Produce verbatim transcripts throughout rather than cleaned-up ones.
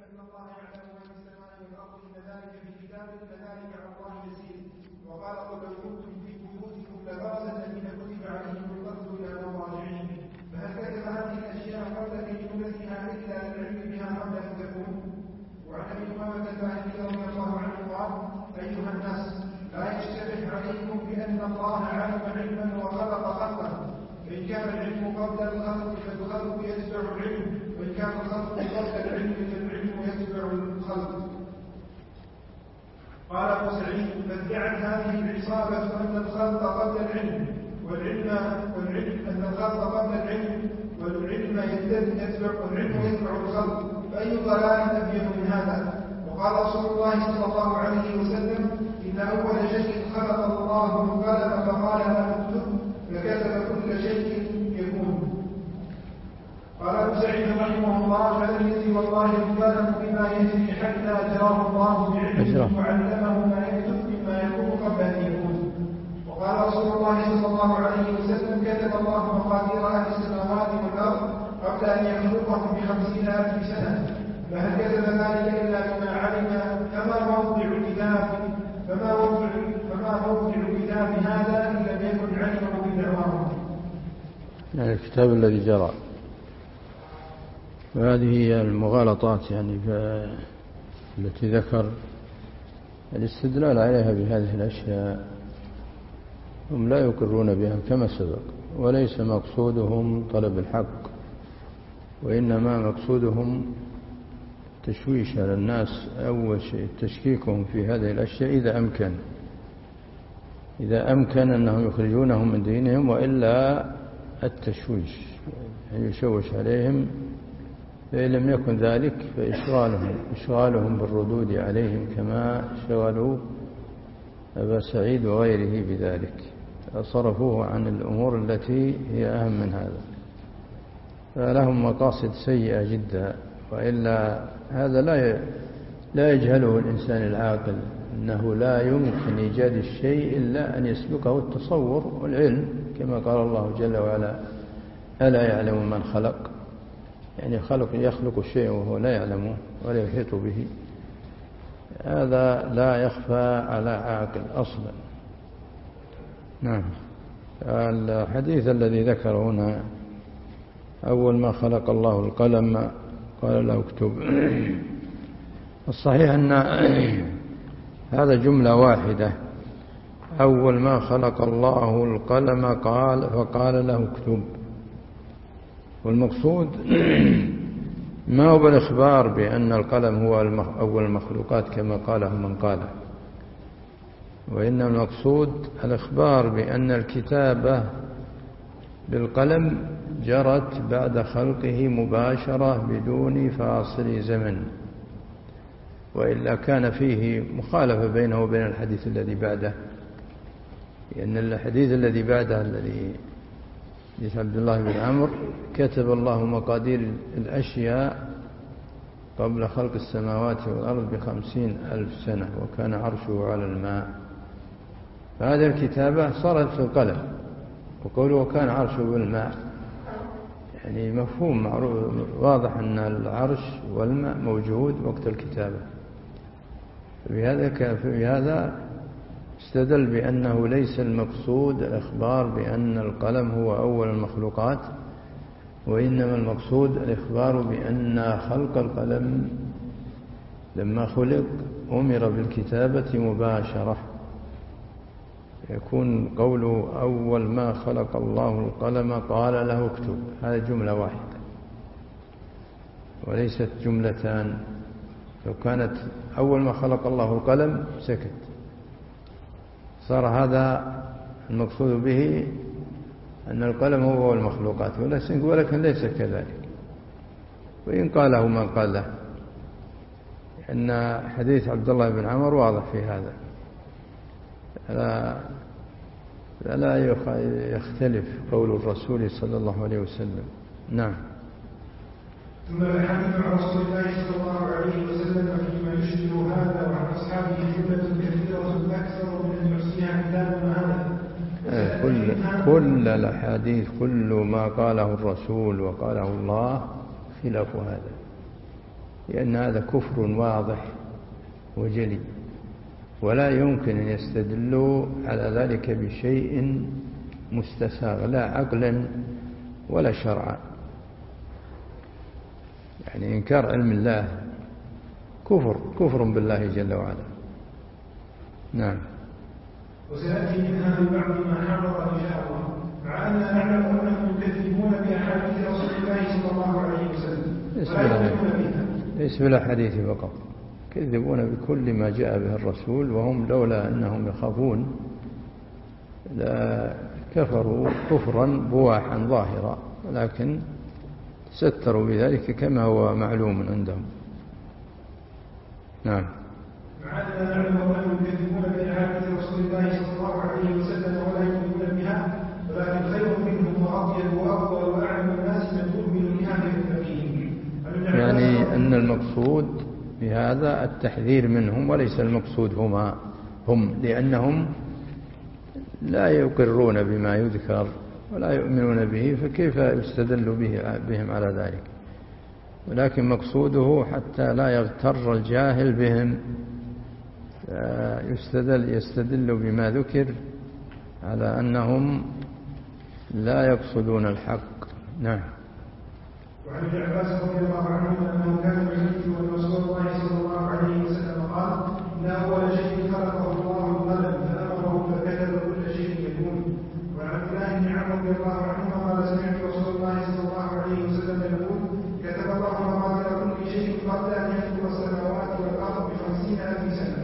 أن الله يعلم ما في السماء والأرض إن ذلك في كتاب فذلك على الله يسير. وقال قل لو كنتم في بيوتكم لبرز الذين كتب عليهم القتل إلى مضاجعهم. فهل كتب هذه الأشياء قبل كتابتها إلا للعلم بها قبل أن تكون؟ وعن أبي أمامة الباهلي رضي الله عنه قال: أيها الناس، لا يشتبه عليكم بأن الله علم علما وخلق خلقا، فإن كان العلم قبل الخلق فالخلق يتبع العلم، وإن كان الخلق قبل العلم فالعلم يتبع الخلق. قال أبو سعيد: فادعت هذه العصابة أن الخلق قبل العلم والعلم والعلم أن الخلق قبل العلم والعلم يتبع والعلم يتبع الخلق، فأي ضلال أبين من هذا؟ وقال رسول الله صلى الله عليه وسلم: إن أول شيء خلق الله القلم فقال له اكتب، فكتب كل شيء يكون. قال أبو سعيد رحمه الله: فالذي والله القلم بما يجري حتى جراه الله بعلمه وعلمه ما يكتب مما يكون قبل أن يكون. وقال رسول الله صلى الله عليه وسلم: كتب الله مقادير أهل السماوات والأرض قبل أن يخلقهم بخمسين ألف سنة، فهل كتب ذلك إلا بما علم؟ فما موضع كتاب فما موضع فما موضع كتاب هذا إن لم يكن علمه بدعواه. يعني الكتاب الذي جرى. وهذه هي المغالطات يعني التي ذكر الاستدلال عليها بهذه الأشياء، هم لا يقرون بها كما سبق، وليس مقصودهم طلب الحق، وإنما مقصودهم تشويش على الناس. أول شيء تشكيكهم في هذه الأشياء إذا أمكن إذا أمكن أنهم يخرجونهم من دينهم، وإلا التشويش يشوش عليهم. فإن لم يكن ذلك فإشغالهم إشغالهم بالردود عليهم كما شغلوا أبا سعيد وغيره بذلك، صرفوه عن الأمور التي هي أهم من هذا، فلهم مقاصد سيئة جدا. وإلا هذا لا لا يجهله الإنسان العاقل، أنه لا يمكن إيجاد الشيء إلا أن يسبقه التصور والعلم، كما قال الله جل وعلا: ألا يعلم من خلق؟ يعني خلق يخلق الشيء وهو لا يعلمه ولا يحيط به. هذا لا يخفى على عاقل أصلا. نعم. الحديث الذي ذكر هنا: أول ما خلق الله القلم قال له اكتب، الصحيح أن هذا جملة واحدة: أول ما خلق الله القلم قال فقال له اكتب. والمقصود ما هو بالإخبار بأن القلم هو أول المخلوقات كما قاله من قاله، وإن المقصود الإخبار بأن الكتابة بالقلم جرت بعد خلقه مباشرة بدون فاصل زمن، وإلا كان فيه مخالفة بينه وبين الحديث الذي بعده، لأن الحديث الذي بعده الذي حديث عبد الله بن عمرو: كتب الله مقادير الأشياء قبل خلق السماوات والأرض بخمسين ألف سنة وكان عرشه على الماء. فهذه الكتابة صارت في القلم، وقوله وكان عرشه بالماء يعني مفهوم معروف واضح أن العرش والماء موجود وقت الكتابة. في هذا استدل بأنه ليس المقصود الإخبار بأن القلم هو أول المخلوقات، وإنما المقصود الإخبار بأن خلق القلم لما خلق أمر بالكتابة مباشرة، يكون قوله أول ما خلق الله القلم قال له اكتب، هذه جملة واحدة وليست جملتان. لو كانت أول ما خلق الله القلم سكت، صار هذا المقصود به أن القلم هو المخلوقات، ولكن ليس كذلك. وإن قاله من قال له، أن حديث عبد الله بن عمر واضح في هذا، لا, لا يختلف قول الرسول صلى الله عليه وسلم. نعم. ثم الحديث عن رسول الله صلى الله عليه وسلم فيما يشبه هذا وعن أصحابه جملة كثيرة أكثر من أن يحصيها كتابنا هذا. كل كل الأحاديث كل ما قاله الرسول وقاله الله خلاف هذا، لأن هذا كفر واضح وجلي، ولا يمكن أن يستدلوا على ذلك بشيء مستساغ لا عقلا ولا شرعا. يعني إنكار علم الله كفر كفر بالله جل وعلا. نعم. وسيأتي منها ببعض ما حضر إن شاء الله، مع أننا نعلم أنهم يكذبون بأحاديث رسول الله صلى الله عليه وسلم ولا يؤمنون بها. ليس بالأحاديث فقط، يكذبون بكل ما جاء به الرسول، وهم لولا أنهم يخافون لا كفروا كفرا بواحا ظاهرا، ولكن ستروا بذلك كما هو معلوم عندهم. نعم. مع أننا نعلم أنهم يكذبون بأحاديث رسول الله صلى الله عليه وسلم ولا يؤمنون بها، ولكن خير منهم وأطيب وأفضل وأعلم الناس من يؤمن بها بكتابهم. يعني أن المقصود بهذا التحذير منهم، وليس المقصود هما هم، لأنهم لا يقرون بما يذكر ولا يؤمنون به، فكيف يستدل به بهم على ذلك؟ ولكن مقصوده حتى لا يغتر الجاهل بهم، يستدل, يستدل بما ذكر على أنهم لا يقصدون الحق. نعم. وعن ابن عباس رضي الله عنه أنه كان يحدث أن رسول الله صلى الله عليه وسلم قال: إن أول شيء خلقه الله القلم فأمره فكتب كل شيء يكون. وعن عبد الله بن عمرو رضي الله عنهما قال: سمعت رسول الله صلى الله عليه وسلم يقول: كتب الله مقادير كل شيء قبل أن يخلق السماوات والأرض بخمسين ألف سنة.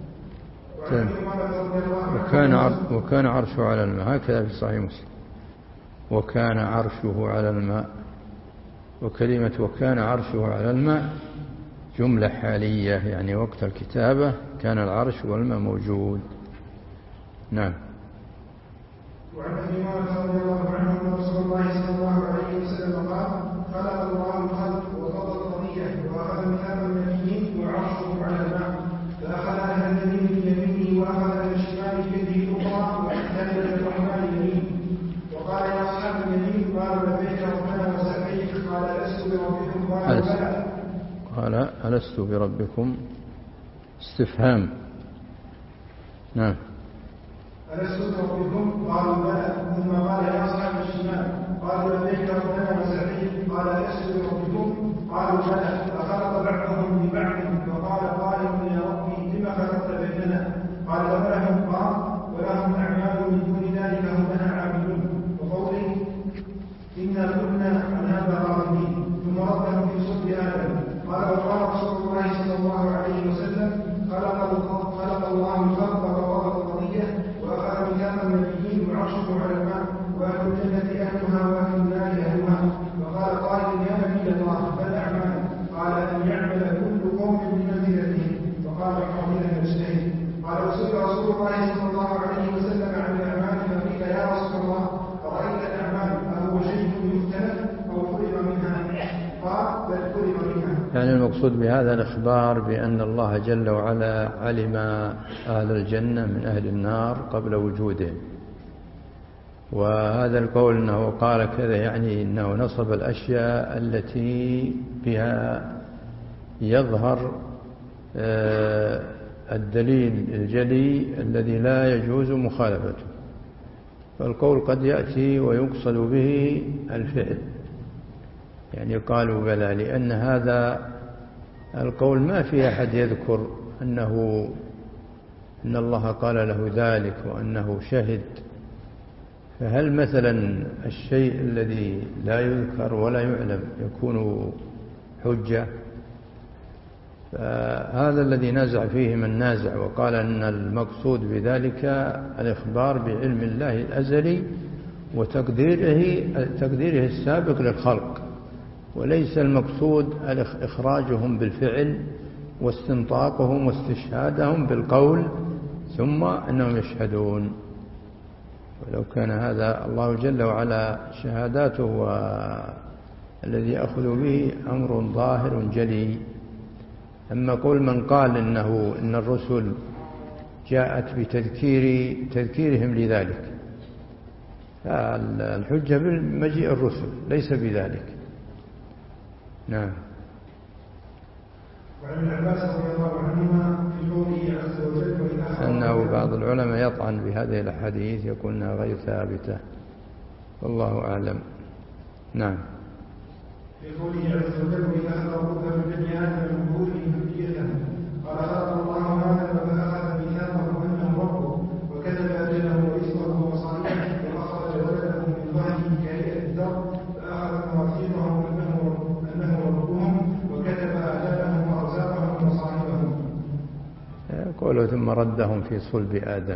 وكان عرش وكان عرشه على الماء، هكذا في صحيح مسلم: وكان عرشه على الماء. وكلمة وكان عرشه على الماء جملة حالية، يعني وقت الكتابة كان العرش والماء موجود. نعم. وعن ابي هريره رضي الله عنه ان رسول الله صلى الله عليه وسلم قال: خلق الله الخلق وقضى القضيه واخذ ميثاق النبيين وعرشه على الماء، فاخذ اهل اليمين بيمينه واخذ اهل الشمال بيده الاخرى واحتل للرحمن اليمين. وقال: يا اصحاب اليمين قالوا: لبيك ربنا وسعديك. قال: ألست بربكم؟ قالوا: بلى. قال: ألست بربكم؟ استفهام. نعم. ألست بربكم؟ قالوا: بلى. ثم قال: يا أصحاب الشمال قالوا: لبيك ربنا وسعديك. قال: ألست بربكم؟ قالوا: بلى. فخلط بعضهم ببعض، فقال قائل: يا ربي لم خلقت بيننا؟ قال: ولهم قام ولهم أعمال من دون ذلك هم لها عاملون. وقوله: إنا كنا عن هذا راغبين. ثم ردهم في صلب آدم. قال: وقال رسول الله صلى الله عليه وسلم: خلق خلق الله الخلق وقضى القضية وأخذ ميثاق النبيين وعرشه على الماء، وأهل الجنة أهلها وأهل النار أهلها. وقال قائل: يا نبي الله بل أعمال؟ قال: أن يعمل كل قوم بمنزلتهم. وقال حميد بن سعيد: قال: وسئل رسول الله صلى الله عليه وسلم عن الأعمال فقيل: يا رسول الله أرأيت الأعمال أهو شيء يختلف أو فرغ منها؟ قال: بل فرغ منها. يعني المقصود بهذا الإخبار بأن الله جل وعلا علم أهل الجنة من أهل النار قبل وجودهم. وهذا القول أنه قال كذا يعني أنه نصب الأشياء التي بها يظهر الدليل الجلي الذي لا يجوز مخالفته. فالقول قد يأتي ويقصد به الفعل، يعني قالوا بلى، لأن هذا القول ما في أحد يذكر أنه إن الله قال له ذلك وأنه شهد. فهل مثلا الشيء الذي لا يذكر ولا يعلم يكون حجة؟ فهذا الذي نازع فيه من نازع، وقال أن المقصود بذلك الإخبار بعلم الله الأزلي وتقديره تقديره السابق للخلق، وليس المقصود إخراجهم بالفعل واستنطاقهم واستشهادهم بالقول ثم أنهم يشهدون. ولو كان هذا الله جل وعلا شهاداته والذي أخذ به أمر ظاهر جلي. أما قول من قال إنه إن الرسل جاءت بتذكير تذكيرهم لذلك، الحجة بالمجيء الرسل ليس بذلك. نعم. وعن العباس رضي الله عنهما في قوله عز وجل وإذا أنه بعض العلماء يطعن بهذه الأحاديث يقول أنها غير ثابتة والله أعلم. نعم. في قوله عز وجل وإذا أخذ ربك من بني آدم من ظهورهم ذريتهم قال خلق الله آدم فأخذ ميثاقه أنه ربه وكتب أجله ورزقه وصالحه وأخرج ولده من ظهره كهيئة الدر فأخذ مواثيقهم أنه أنه ربهم وكتب آجالهم وأرزاقهم وصاحبهم. قوله ثم ردهم في صلب آدم،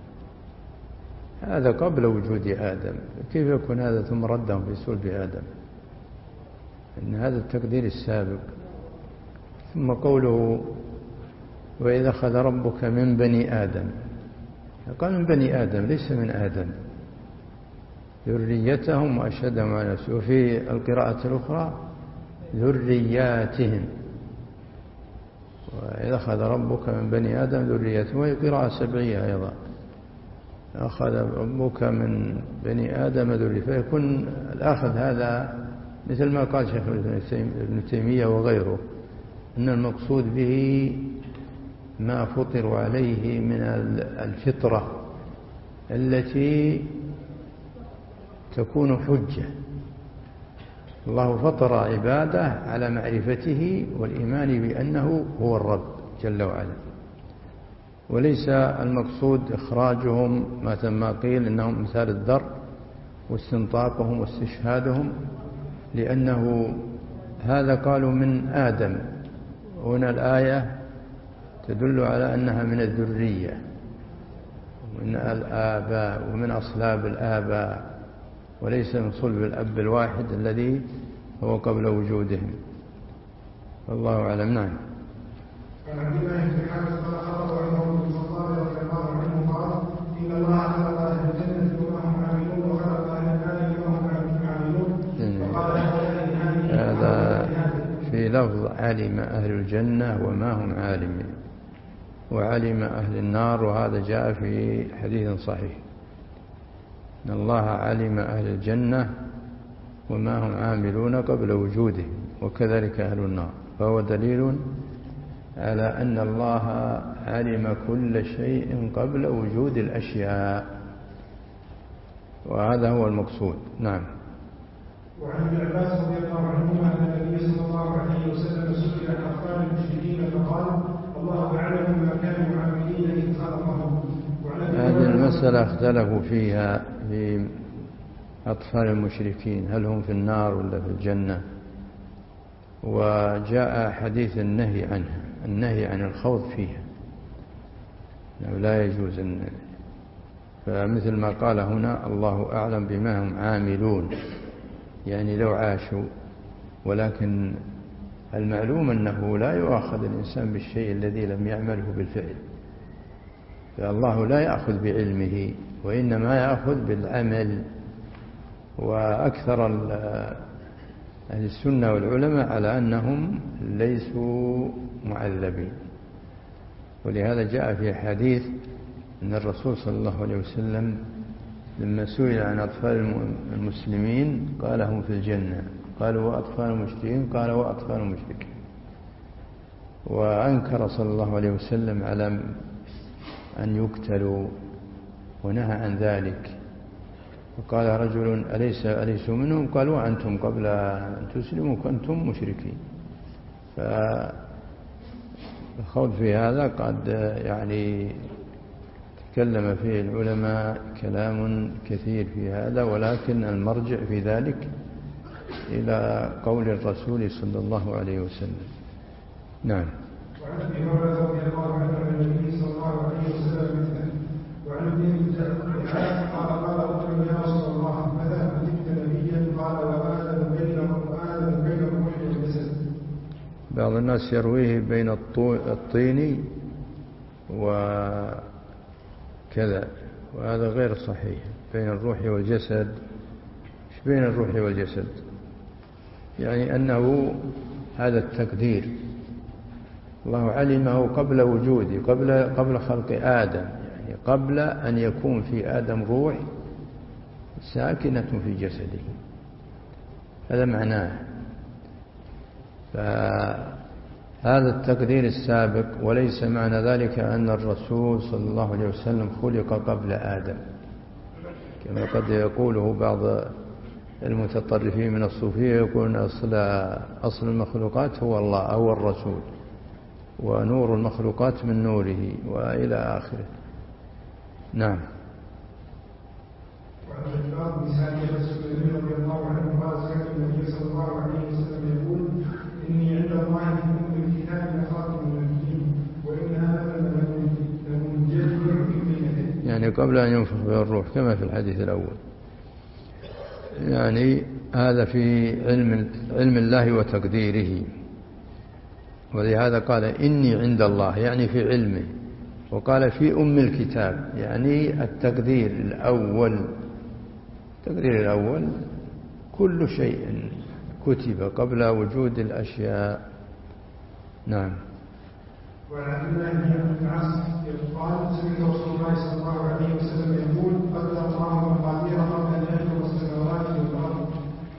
هذا قبل وجود آدم، كيف يكون هذا ثم ردهم في صلب آدم؟ إن هذا التقدير السابق. ثم قوله وإذا أخذ ربك من بني آدم، قال من بني آدم ليس من آدم، ذريتهم وأشهدهم على نفسه. وفي القراءة الأخرى ذرياتهم، وإذا أخذ ربك من بني آدم ذريتهم، وهي قراءة سبعية أيضا، أخذ ربك من بني آدم ذرية، فيكون الأخذ هذا مثل ما قال شيخ ابن تيمية وغيره أن المقصود به ما فطر عليه من الفطرة التي تكون حجة. الله فطر عباده على معرفته والإيمان بأنه هو الرب جل وعلا، وليس المقصود إخراجهم ما قيل إنهم مثال الذر واستنطاقهم واستشهادهم، لأنه هذا قالوا من آدم، هنا الآية تدل على أنها من الذرية ومن الآباء ومن أصلاب الآباء، وليس من صلب الأب الواحد الذي هو قبل وجودهم، والله أعلم. نعم. عن عبد الله بن حارث قال خبر عمر بن الخطاب رضي الله عنه قال إن الله خلق أهل الجنة وما هم عاملون وخلق أهل النار وما هم عاملون. فقال هذا في لفظ علم أهل الجنة وما هم عالمين، وعلم أهل النار، وهذا جاء في حديث صحيح إن الله علم أهل الجنة وما هم عاملون قبل وجودهم، وكذلك أهل النار، فهو دليل على أن الله علم كل شيء قبل وجود الأشياء، وهذا هو المقصود. نعم. وعن ابن عباس رضي الله عنهما أن النبي صلى الله عليه وسلم سئل عن أطفال المشركين فقال الله أعلم ما كانوا عاملين إذ خلقهم. هذه المسألة اختلفوا فيها في أطفال المشركين، هل هم في النار ولا في الجنة؟ وجاء حديث النهي عنها، النهي عن الخوض فيها، لا يجوز أن، فمثل ما قال هنا الله أعلم بما هم عاملون، يعني لو عاشوا، ولكن المعلوم أنه لا يؤاخذ الإنسان بالشيء الذي لم يعمله بالفعل، فالله لا يأخذ بعلمه وإنما يأخذ بالعمل. وأكثر أهل السنة والعلماء على أنهم ليسوا معذبين، ولهذا جاء في حديث أن الرسول صلى الله عليه وسلم لما سئل عن أطفال المسلمين قال هم في الجنة، قالوا وأطفال المشركين، قال وأطفال المشركين. وأنكر صلى الله عليه وسلم على أن يقتلوا ونهى عن ذلك، وقال رجل أليس أليسوا منهم؟ قالوا وأنتم قبل أن تسلموا كنتم مشركين. فالخوض في هذا قد يعني تكلم فيه العلماء كلام كثير في هذا، ولكن المرجع في ذلك إلى قول الرسول صلى الله عليه وسلم. نعم. وعن ابي هريره رضي الله عنه عن النبي صلى الله عليه وسلم مثله. وعن ابن قال قال رجل يا رسول الله متى كنت نبيا؟ قال وآدم بين آدم بين الروح والجسد. بعض الناس يرويه بين الطين وكذا، وهذا غير صحيح. بين الروح والجسد، ايش بين الروح والجسد؟ يعني أنه هذا التقدير الله علمه قبل وجوده، قبل قبل خلق آدم، يعني قبل أن يكون في آدم روح ساكنة في جسده، هذا معناه. هذا التقدير السابق، وليس معنى ذلك أن الرسول صلى الله عليه وسلم خلق قبل آدم كما قد يقوله بعض المتطرفين من الصوفية، يقولون أصل, أصل المخلوقات هو الله أو الرسول، ونور المخلوقات من نوره وإلى آخره. نعم. وعن الباب بسالم السلمي رضي الله عنه قال سمعت النبي صلى الله عليه وسلم يقول إني عند الله في أم الكتاب لخاتم النبيين وإن هذا لمنجز في يعني قبل أن ينفخ به الروح كما في الحديث الأول. يعني هذا في علم علم الله وتقديره، ولهذا قال إني عند الله يعني في علمه، وقال في أم الكتاب يعني التقدير الأول. التقدير الأول كل شيء كتب قبل وجود الأشياء. نعم. وعن عبد الله بن عاص قال سمعت رسول الله صلى الله عليه وسلم يقول قدر الله مقادير قبل ان يخلق السماوات والارض.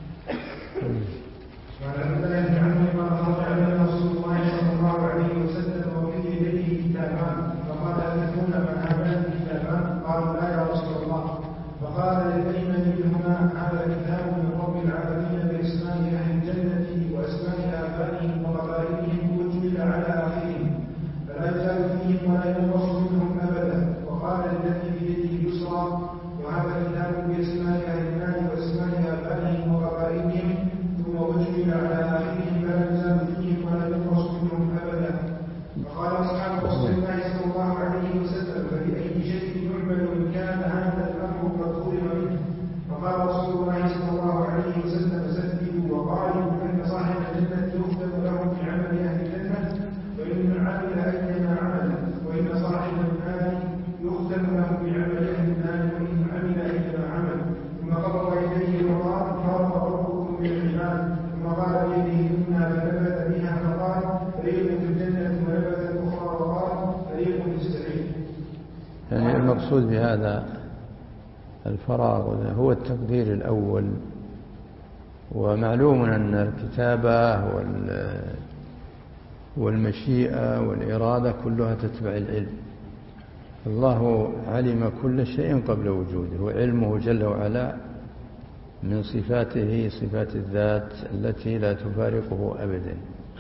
وعن عبد الله بن عمرو قال خرج علينا رسول الله صلى الله عليه وسلم وفي يديه كتابان فقال اتدرون ما هذان الكتابان؟ قالوا لا يا رسول الله. فقال اين منهما؟ هذا كتاب من رب العالمين باسماء اهل الجنه واسماء ابائهم وقبائلهم وجمل على اخرهم فلا يزال فيهم ولا ينقص منهم ابدا. وقال الذي بيده يسرى وهذا كتاب باسماء اهل النار واسماء ابائهم وقبائلهم ثم وجمل على اخرهم فلا يزال فيهم ولا ينقص منهم ابدا. فقال اصحاب رسول الله صلى الله عليه وسلم فباي شيء يعمل ان كان هذا الامر قد ظلم منه؟ فقال رسول الله صلى الله عليه وسلم سددوا وقالوا ان صاحب الجنه يختم له بعمل اهل الجنه وإن عمل أيما عمل، وإن صاحب النار يختم له بعمل أهل النار وإن عمل أيما عمل. ثم قبض إليه وقال فرق ربكم من العباد. ثم قال بيده إنا فنبت بها فقال فريق في الجنة ونبت أخرى وقال فريق في السعير. يعني المقصود بهذا الفراغ هو التقدير الأول، ومعلوم أن الكتابة وال والمشيئة والإرادة كلها تتبع العلم. الله علم كل شيء قبل وجوده، وعلمه جل وعلا من صفاته صفات الذات التي لا تفارقه أبدا.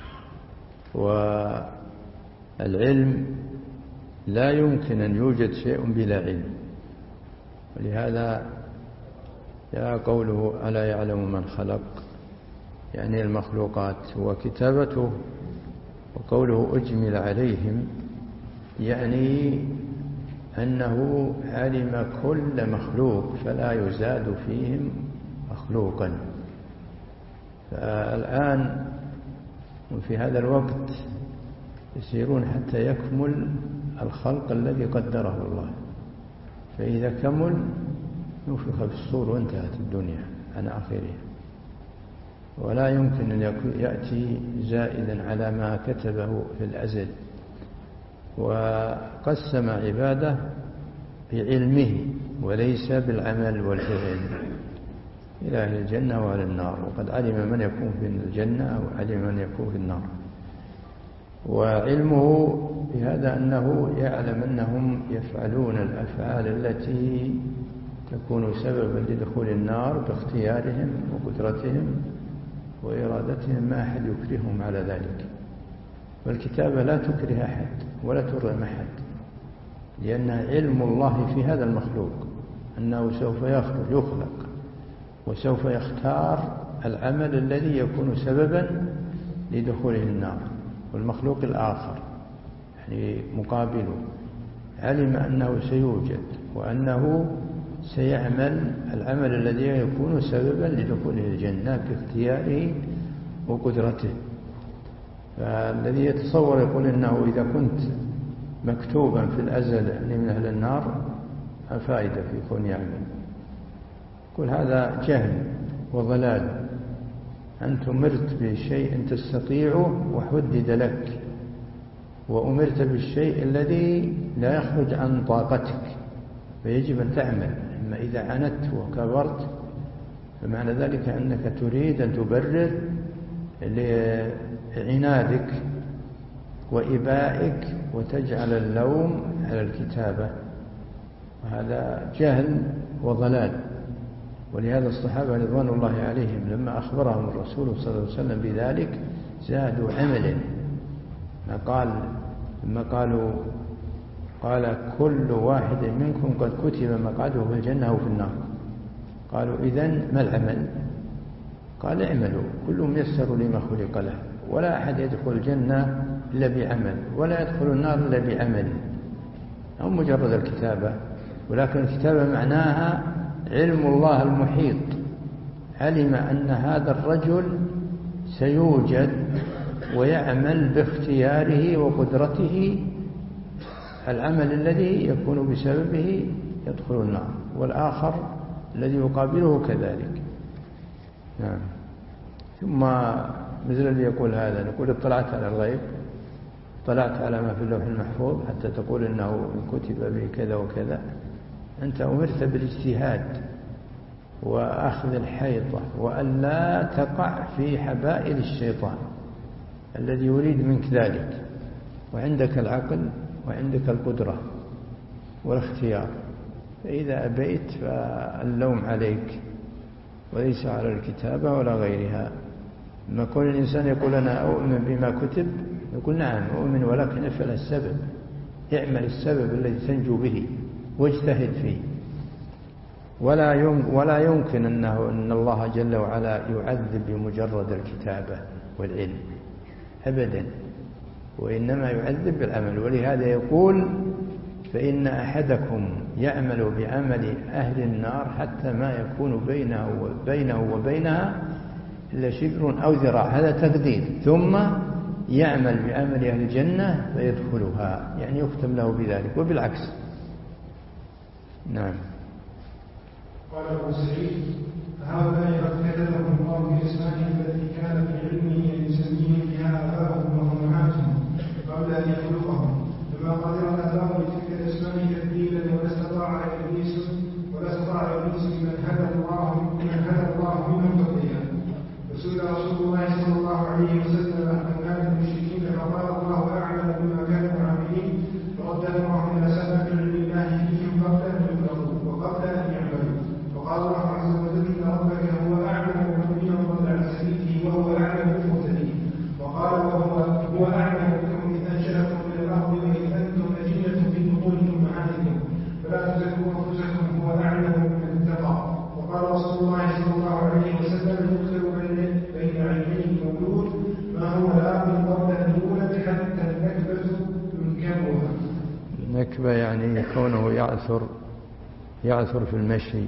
والعلم لا يمكن أن يوجد شيء بلا علم، ولهذا جاء قوله ألا يعلم من خلق، يعني المخلوقات، وكتابته. وقوله أجمل عليهم يعني أنه علم كل مخلوق فلا يزاد فيهم مخلوقا. فالآن وفي هذا الوقت يسيرون حتى يكمل الخلق الذي قدره الله، فإذا كمل نفخ في الصور وانتهت الدنيا عن آخرها، ولا يمكن أن يأتي زائدا على ما كتبه في الأزل. وقسم عباده بعلمه وليس بالعمل والفعل إلى أهل الجنة وأهل النار، وقد علم من يكون في الجنة وعلم من يكون في النار. وعلمه بهذا أنه يعلم أنهم يفعلون الأفعال التي تكون سببا لدخول النار باختيارهم وقدرتهم وإرادتهم، ما أحد يكرههم على ذلك. والكتابة لا تكره أحد ولا ترغم أحد، لأن علم الله في هذا المخلوق أنه سوف يخلق وسوف يختار العمل الذي يكون سببا لدخوله النار. والمخلوق الآخر يعني مقابله علم أنه سيوجد وأنه سيعمل العمل الذي يكون سببا لدخوله الجنة باختياره وقدرته. فالذي يتصور يقول إنه إذا كنت مكتوبا في الأزل يعني من أهل النار فائدة في كون يعمل. كل هذا جهل وضلال. أنت أمرت بشيء تستطيعه وحدد لك، وأمرت بالشيء الذي لا يخرج عن طاقتك، فيجب أن تعمل. أما إذا عنت وكبرت فمعنى ذلك أنك تريد أن تبرر لعنادك وإبائك وتجعل اللوم على الكتابة، وهذا جهل وضلال. ولهذا الصحابة رضوان الله عليهم لما أخبرهم الرسول صلى الله عليه وسلم بذلك زادوا عملا، ما قال لما قالوا قال كل واحد منكم قد كتب مقعده في الجنة أو في النار، قالوا إذن ما العمل؟ قال اعملوا كل ميسر لما خلق له، ولا أحد يدخل الجنة إلا بعمل، ولا يدخل النار إلا بعمل. أو مجرد الكتابة، ولكن الكتابة معناها علم الله المحيط، علم أن هذا الرجل سيوجد ويعمل باختياره وقدرته العمل الذي يكون بسببه يدخل النار، والآخر الذي يقابله كذلك. نعم. ثم مثل الذي يقول هذا، نقول اطلعت على الغيب، اطلعت على ما في اللوح المحفوظ حتى تقول إنه كتب به كذا وكذا. أنت أمرت بالاجتهاد وأخذ الحيطة وأن لا تقع في حبائل الشيطان الذي يريد منك ذلك، وعندك العقل وعندك القدرة والاختيار، فإذا أبيت فاللوم عليك وليس على الكتابة ولا غيرها. لما يكون الإنسان يقول أنا أؤمن بما كتب، يقول نعم أؤمن، ولكن افعل السبب، اعمل السبب الذي تنجو به واجتهد فيه. ولا ولا يمكن أنه أن الله جل وعلا يعذب بمجرد الكتابة والعلم أبدا، وإنما يعذب بالعمل. ولهذا يقول فإن أحدكم يعمل بعمل أهل النار حتى ما يكون بينه وبينه وبينها إلا شبر أو ذراع، هذا تقدير، ثم يعمل بعمل أهل الجنة فيدخلها، يعني يختم له بذلك، وبالعكس. نعم. قال أبو سعيد هؤلاء قد كتبهم الله بأسمائهم التي كان في علمه أن يسميهم بها آباءهم وأمهاتهم قبل أن يخلقهم، فما قدر الله بتلك الأسماء تبديلا، ولا استطاع إبليس ولا استطاع إبليس بمن هدى الله بمن هدى الله منهم قبلها. وسئل رسول الله صلى الله عليه وسلم عن كان المشركين فقال الله أعلم بما كانوا عاملين، فرد الله إلى سبب علم الله فيهم قبل أن يبلغوا وقبل أن يعملوا. وقال الله عز وجل إن ربك هو أعلم بمن ضل عن سبيله وهو أعلم بالمهتدين. وقال وهو هو أعلم بكم إذ أنشأكم من الأرض وإذ أنتم أجنة في بطون أمهاتكم فلا تزكوا أنفسكم هو أعلم بمن اتقى. وقال رسول الله صلى الله عليه وسلم يدخل بين عينيه مولود ما هو لا قبل أن يولد حتى النكبة ينكبها. النكبة يعني كونه يعثر يعثر في المشي،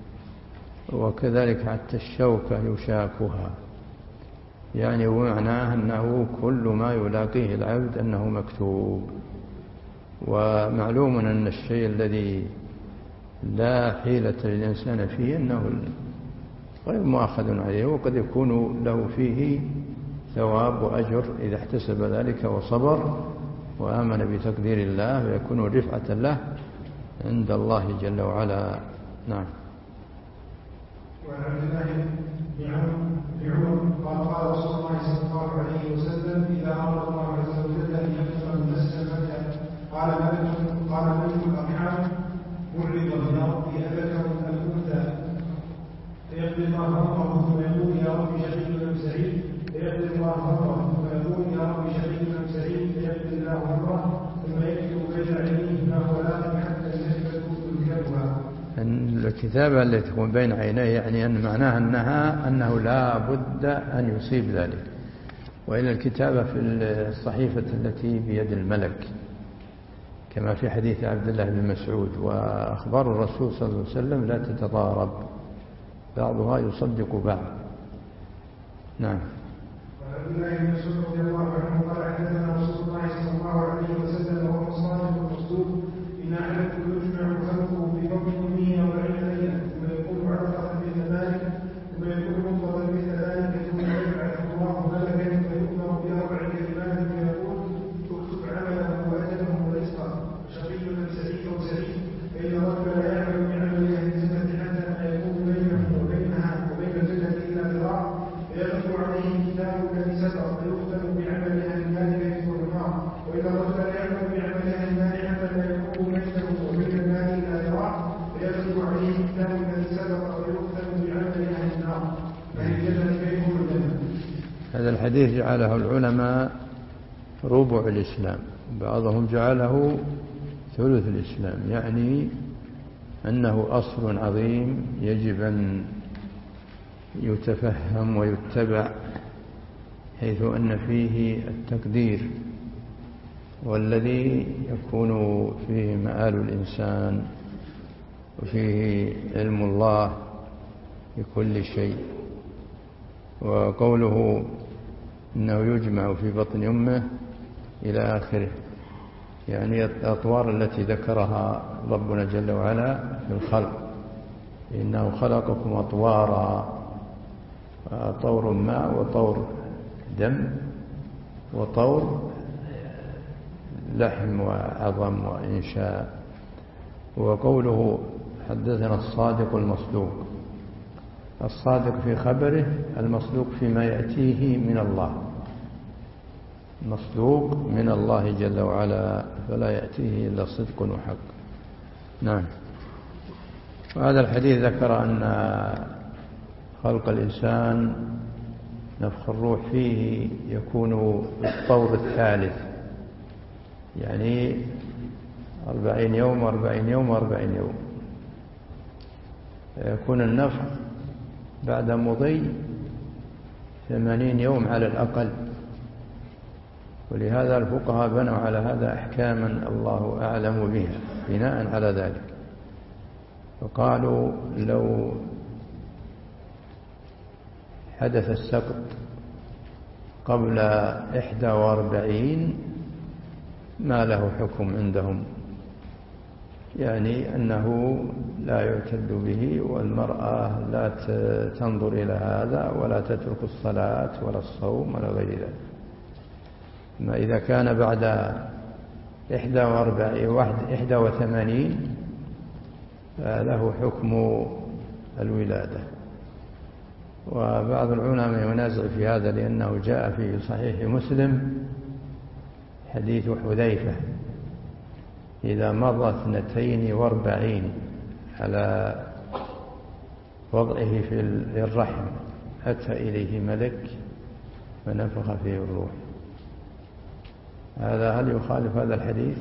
وكذلك حتى الشوكة يشاكها، يعني ومعناه أنه كل ما يلاقيه العبد أنه مكتوب. ومعلوم أن الشيء الذي لا حيلة للإنسان فيه أنه غير مؤاخذ عليه، وقد يكون له فيه ثواب وأجر إذا احتسب ذلك وصبر وآمن بتقدير الله، ويكون رفعة له عند الله جل وعلا. نعم. وعن عبد الله بن عمر قال قال رسول الله صلى الله عليه وسلم إذا أمر الله عز وجل أن يغفر الناس متى قال ملك قال ملك الأرحام مرض يا ربي أذكر الأنثى فيقضي الله أمره ثم يقول يا رب شقي أم سعيد فيقضي الله أمره ثم يقول يا رب شقي أم سعيد فيقضي الله أمره ثم يكتب بين عينيه ما هو لاقٍ حتى النكبة تنكبها. الكتابة التي تكون بين عينيه يعني أن معناها أنها أنه لا بد أن يصيب ذلك. وإلى الكتابة في الصحيفة التي بيد الملك كما في حديث عبد الله بن مسعود. وأخبار الرسول صلى الله عليه وسلم لا تتضارب، بعضها يصدق بعض. نعم. وعبد الله بن مسعود رضي الله عنه قال حدثنا رسول الله صلى الله عليه وسلم وهو الصادق المصدوق إن أحدكم يجمع خلقه في بطن أمه أربعين ليلة ثم يكون علقة مثل ذلك ثم يكون مضغة مثل ذلك ثم يبعث الله ملكا فيؤمر بأربع كلمات فيقول اكتب عمله وأجله ورزقه شقي أم سعيد أو سعيد فإن رب لا يعمل بعمل أهل الجنة حتى ما يكون بينه وبينها وبين الجنة إلا ذراع فيغفو عليه هذا الحديث جعله العلماء ربع الإسلام، بعضهم جعله ثلث الإسلام، يعني أنه أصل عظيم يجب أن يتفهم ويتبع، حيث أن فيه التقدير والذي يكون فيه مآل الإنسان وفيه علم الله بكل شيء. وقوله إنه يجمع في بطن أمه إلى آخره، يعني الأطوار التي ذكرها ربنا جل وعلا في الخلق، إنه خلقكم أطوارا، طور ماء وطور دم وطور لحم وعظم وإنشاء. وقوله حدثنا الصادق المصدوق، الصادق في خبره، المصدوق فيما يأتيه من الله، مصدوق من الله جل وعلا فلا يأتيه إلا صدق وحق. نعم. وهذا الحديث ذكر أن خلق الإنسان نفخ الروح فيه يكون الطور الثالث، يعني أربعين يوم أربعين يوم أربعين يوم، يكون النفخ بعد مضي ثمانين يوم على الأقل. ولهذا الفقهاء بنوا على هذا أحكاما الله أعلم بها بناء على ذلك، فقالوا لو حدث السقط قبل إحدى وأربعين ما له حكم عندهم، يعني أنه لا يعتد به، والمرأة لا تنظر إلى هذا ولا تترك الصلاة ولا الصوم ولا غير ذلك. ما إذا كان بعد إحدى وأربعين إحدى وثمانين له حكم الولادة. وبعض العلماء ينازع في هذا، لأنه جاء في صحيح مسلم حديث حذيفة إذا مضى اثنتين واربعين على وضعه في الرحم أتى إليه ملك فنفخ فيه الروح. هذا هل يخالف هذا الحديث؟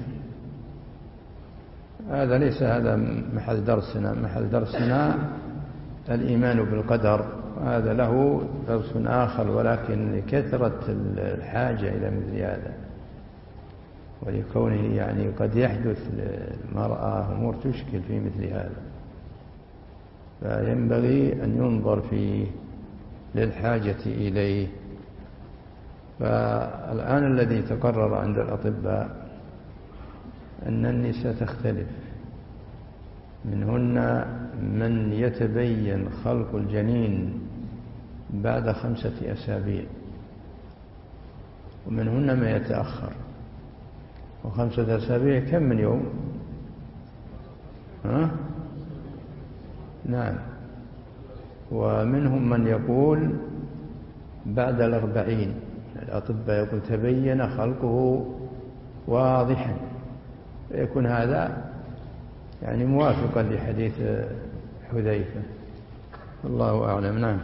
هذا ليس هذا محل درسنا، محل درسنا الإيمان بالقدر، هذا له درس آخر، ولكن لكثرة الحاجة إلى مثل هذا ولكونه يعني قد يحدث للمرأة أمور تشكل في مثل هذا، فينبغي أن ينظر فيه للحاجة إليه. فالآن الذي تقرر عند الأطباء أن النساء تختلف، منهن من يتبين خلق الجنين بعد خمسة أسابيع، ومنهن ما يتأخر. وخمسة أسابيع كم من يوم؟ ها؟ نعم. ومنهم من يقول بعد الأربعين، الأطباء يقول تبين خلقه واضحا، يكون هذا يعني موافقا لحديث حذيفة، الله أعلم. نعم.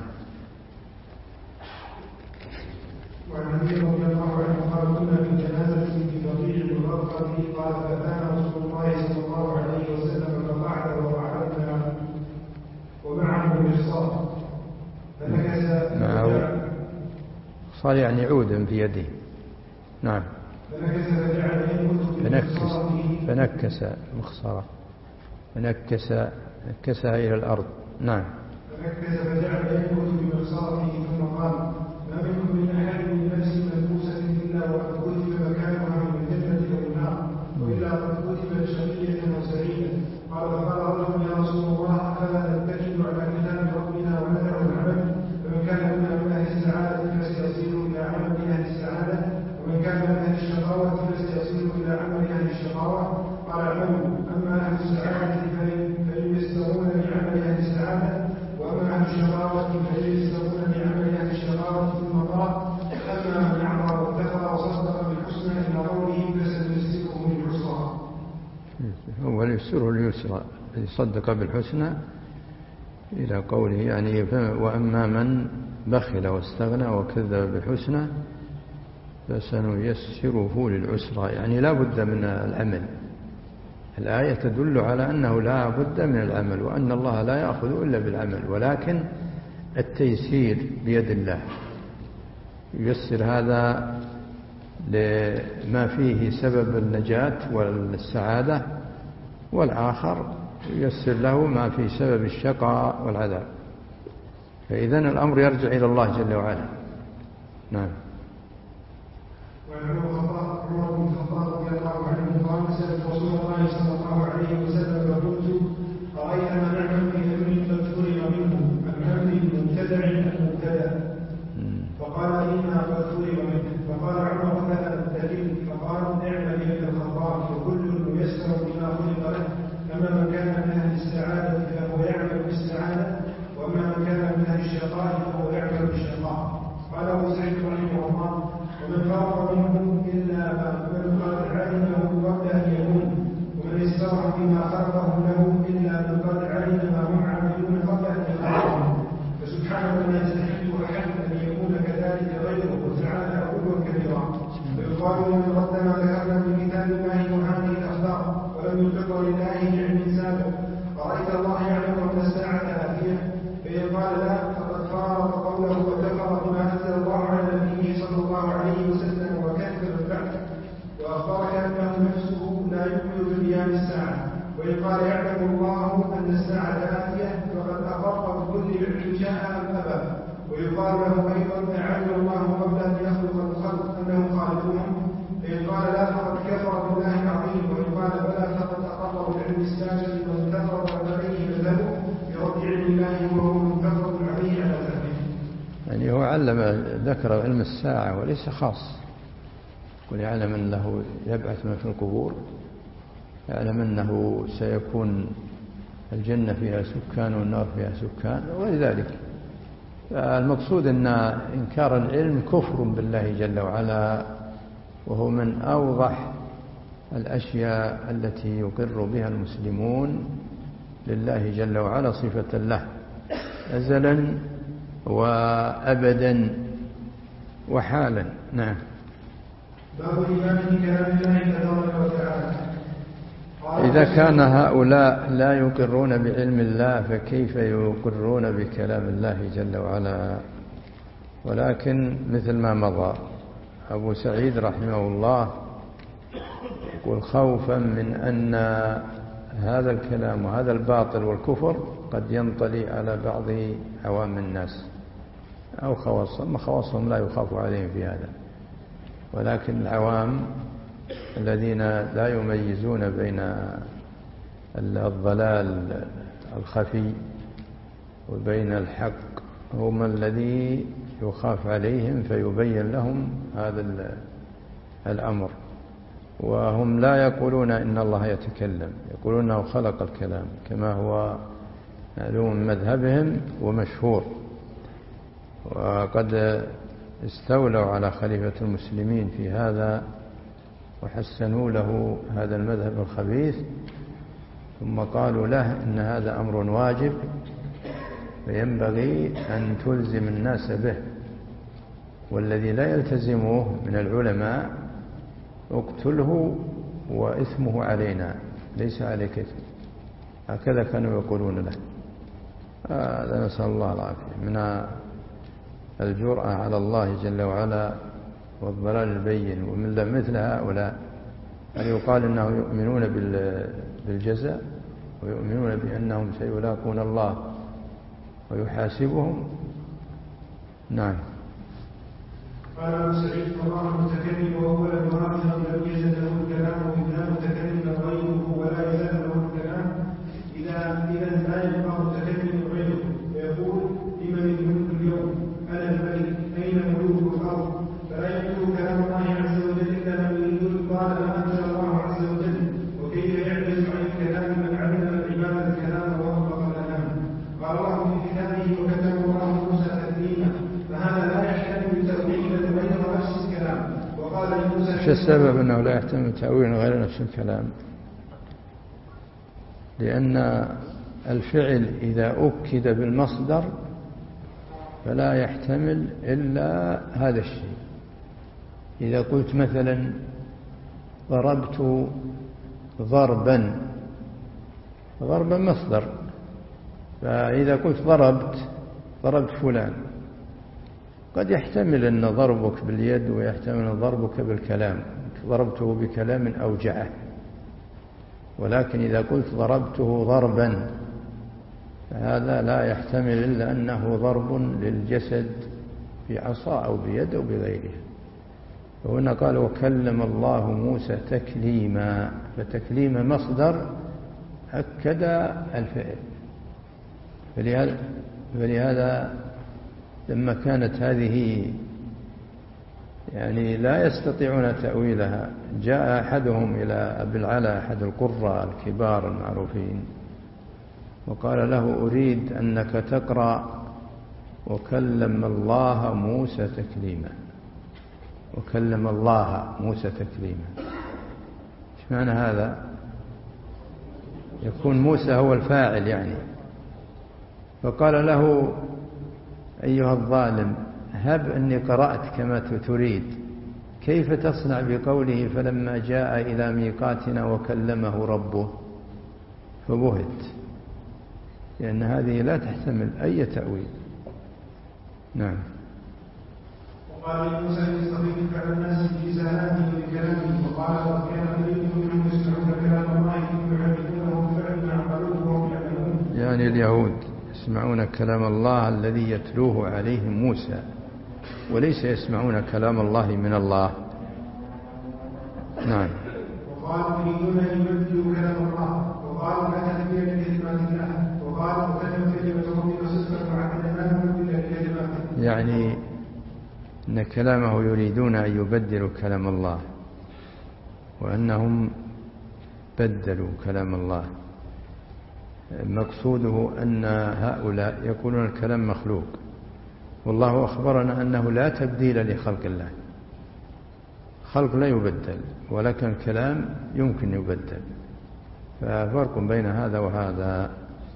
وعن ابي رضي الله عنه قال كنا من جنازه في بقيع المرقد، قال فاتانا رسول الله صلى الله عليه وسلم فقعد وقعدنا ومعه مرصاد فنكس معه صار يعني عود في يده. نعم. فنكس فجعل ينكس فنكس فنكس مخصرة فنكس نكسها إلى الأرض. نعم. فنكس فجعل ينكس بمرصاده ثم قال ما منكم من أحد من نفس منكوسة إلا وقد كتب مكانها من الجنة أو النار، وإلا قد كتب شقية وسعيدة. قال فقال رجل يا رسول الله أفلا نتكل على كتاب ربنا وندع العمل؟ فمن كان من أهل السعادة فسيصير إلى عمل أهل السعادة، ومن كان من أهل الشقاوة فسيصير إلى عمل أهل الشقاوة. قال اعلموا أما أهل السعادة فييسرون لعمل أهل السعادة، وأما أهل الشقاوة فييسرون لعمل أهل الشقاوة. ثم قال أما من أعطى واتقى وصدق بالحسنى إلى قوله فسنيسره لليسرى. هو يسره اليسرى، صدق بالحسنى إلى قوله يعني. وأما من بخل واستغنى وكذب بالحسنى فسنيسره للعسرى، يعني لا بد من العمل. الآية تدل على أنه لا بد من العمل، وأن الله لا يأخذ إلا بالعمل، ولكن التيسير بيد الله. ييسر هذا لما فيه سبب النجاة والسعادة، والآخر ييسر له ما فيه سبب الشقاء والعذاب. فإذن الأمر يرجع إلى الله جل وعلا. نعم. وعن عمر بن الخطاب رضي الله عنه قال: سألت رسول الله صلى الله عليه وسلم فقلت: أرأيت ما نعمل في أمر قد فرغ منه عن أمر مبتدع أم مبتدع؟ فقال: إنا قد فرغ منه. فقال عمر: فلا تكل. فقال: اعمل يا ابن الخطاب، فكل ميسر بما خلق له، أما من كان من أهل السعادة فهو يعمل بالسعادة، وأما من كان من أهل الشقاء فهو يعمل بالشقاء. قال أبو سعيد رحمه الله: ومن فرغ منه إلا من قد علمه قبل أن يكون، ومن استرح بما خلقه له إلا من قد علم ما هم عاملون قبل أن يخلقهم. فسبحانه لا يستحق أحد أن يكون كذلك غيره، وتعالى علوا كبيرا. فيقال: من رد ما ذكرنا من كتاب الله وهذه الأخبار ولم يقر لله بعلم سابق، أرأيت الله يعلم أن الساعة آتية؟ فإن قال لا، فقد فارق قوله وكفر بما أنزل الله على نبيه صلى الله عليه وسلم وكذب البعث، وأخبرك أنه نفسه لا يؤمن بقيام الساعة. وإن قال يعلم الله أن الساعة آتية فقد أقر بكل علم شاء أم أبى. ويقال له أيضا: أعلم الله قبل أن يخلق الخلق أنه خالقهم. فإن قال لا، فقد كفر بالله العظيم. وإن قال بلى، فقد أقر بالعلم السابق وانتفض عليه مذهبه برد علم الله وهو منتفض عليه على ذلك. يعني هو علم ذكر علم الساعة وليس خاص. يقول يعلم أنه يبعث من في القبور، يعلم أنه سيكون الجنة فيها سكان والنار فيها سكان ولذلك. المقصود أن إنكار العلم كفر بالله جل وعلا، وهو من أوضح الأشياء التي يقر بها المسلمون لله جل وعلا صفة له أزلا وأبدا وحالا. نعم. باب الإيمان بكلام الله تبارك وتعالى. إذا كان هؤلاء لا يقرون بعلم الله فكيف يقرون بكلام الله جل وعلا؟ ولكن مثل ما مضى أبو سعيد رحمه الله يقول: خوفا من أن هذا الكلام وهذا الباطل والكفر قد ينطلي على بعض عوام الناس أو خواصهم. خواصهم لا يخاف عليهم في هذا، ولكن العوام الذين لا يميزون بين الضلال الخفي وبين الحق هم الذي يخاف عليهم فيبين لهم هذا الأمر. وهم لا يقولون إن الله يتكلم، يقولون أنه خلق الكلام كما هو معلوم من مذهبهم ومشهور. وقد استولوا على خليفة المسلمين في هذا وحسنوا له هذا المذهب الخبيث، ثم قالوا له إن هذا أمر واجب فينبغي أن تلزم الناس به، والذي لا يلتزمه من العلماء اقتله وإثمه علينا ليس عليك إثم. هكذا كانوا يقولون له. هذا نسأل الله العافية من الجرأة على الله جل وعلا والضلال البين. ومن مثل هؤلاء أن يقال أنه يؤمنون بالجزاء ويؤمنون بأنهم سيلاقون الله ويحاسبهم. نعم. قال أبو سعيد: الله المتكلم وهو المراد لم يزل له الكلام إذا متكلم غيره ولا يزال له الكلام إذا إذا لا يبقى متكلم غيره، ويقول: لمن الملك اليوم؟ أنا الملك، أين ملوك الأرض؟ فلا يقول كلام الله عز وجل إلا من يقول قال ما أنزل الله عز وجل. وكيف يعجز عن الكلام من علم العباد الكلام ووفق الأنام؟ قال الله في كتابه: وكتب الله موسى تكليما. فهذا لا يحتمل تأويلا غير نفس الكلام. وقال لموسى: ايش السبب أنه لا يحتمل تأويلا غير نفس الكلام؟ لأن الفعل إذا أكد بالمصدر فلا يحتمل إلا هذا الشيء. إذا قلت مثلا ضربت ضربا، ضربا مصدر، فإذا قلت ضربت ضربت فلان، قد يحتمل أن ضربك باليد ويحتمل أن ضربك بالكلام، ضربته بكلام أوجعه. ولكن إذا قلت ضربته ضربا فهذا لا يحتمل إلا أنه ضرب للجسد في عصا أو بيد أو بغيره. وهنا قال وكلم الله موسى تكليما، فتكليم مصدر أكد الفعل. فلهذا, فلهذا لما كانت هذه يعني لا يستطيعون تأويلها، جاء أحدهم إلى أبي العلا أحد القراء الكبار المعروفين وقال له أريد أنك تقرأ وكلم الله موسى تكليما، وكلم الله موسى تكليما. ايش معنى هذا؟ يكون موسى هو الفاعل يعني. فقال له أيها الظالم هب أني قرأت كما تريد، كيف تصنع بقوله فلما جاء إلى ميقاتنا وكلمه ربه؟ فبهت، لأن هذه لا تحتمل أي تأويل. نعم. وقال موسى يستضيف على الناس بلساناته وبكلامه، وقال وكان فريق منهم يسمعون كلام الله يعرفونه بفعل ما عقلوه وهم يعلمون، يعني اليهود يسمعون كلام الله الذي يتلوه عليهم موسى، وليس يسمعون كلام الله من الله. نعم. وقال يريدون أن يبدلوا كلام الله، وقال لا تنبيه لكلمات الله، وقال وكلمة كلمة ربك صدقا وعدلا لا نبدل لكلماته، يعني أن كلامه يريدون أن يبدلوا كلام الله، وأنهم بدلوا كلام الله. مقصوده أن هؤلاء يقولون الكلام مخلوق، والله أخبرنا أنه لا تبديل لخلق الله، خلق لا يبدل، ولكن الكلام يمكن يبدل، ففرق بين هذا وهذا.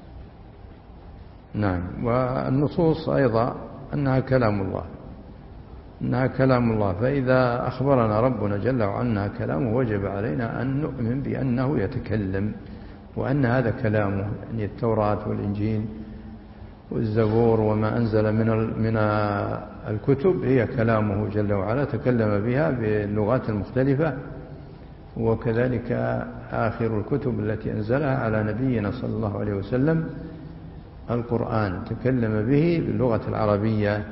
نعم. والنصوص أيضا أنها كلام الله، أنها كلام الله، فإذا أخبرنا ربنا جل وعلا أنها كلامه وجب علينا أن نؤمن بأنه يتكلم، وأن هذا كلامه، يعني التوراة والإنجيل والزبور وما أنزل من من الكتب هي كلامه جل وعلا، تكلم بها باللغات المختلفة. وكذلك آخر الكتب التي أنزلها على نبينا صلى الله عليه وسلم القرآن، تكلم به باللغة العربية،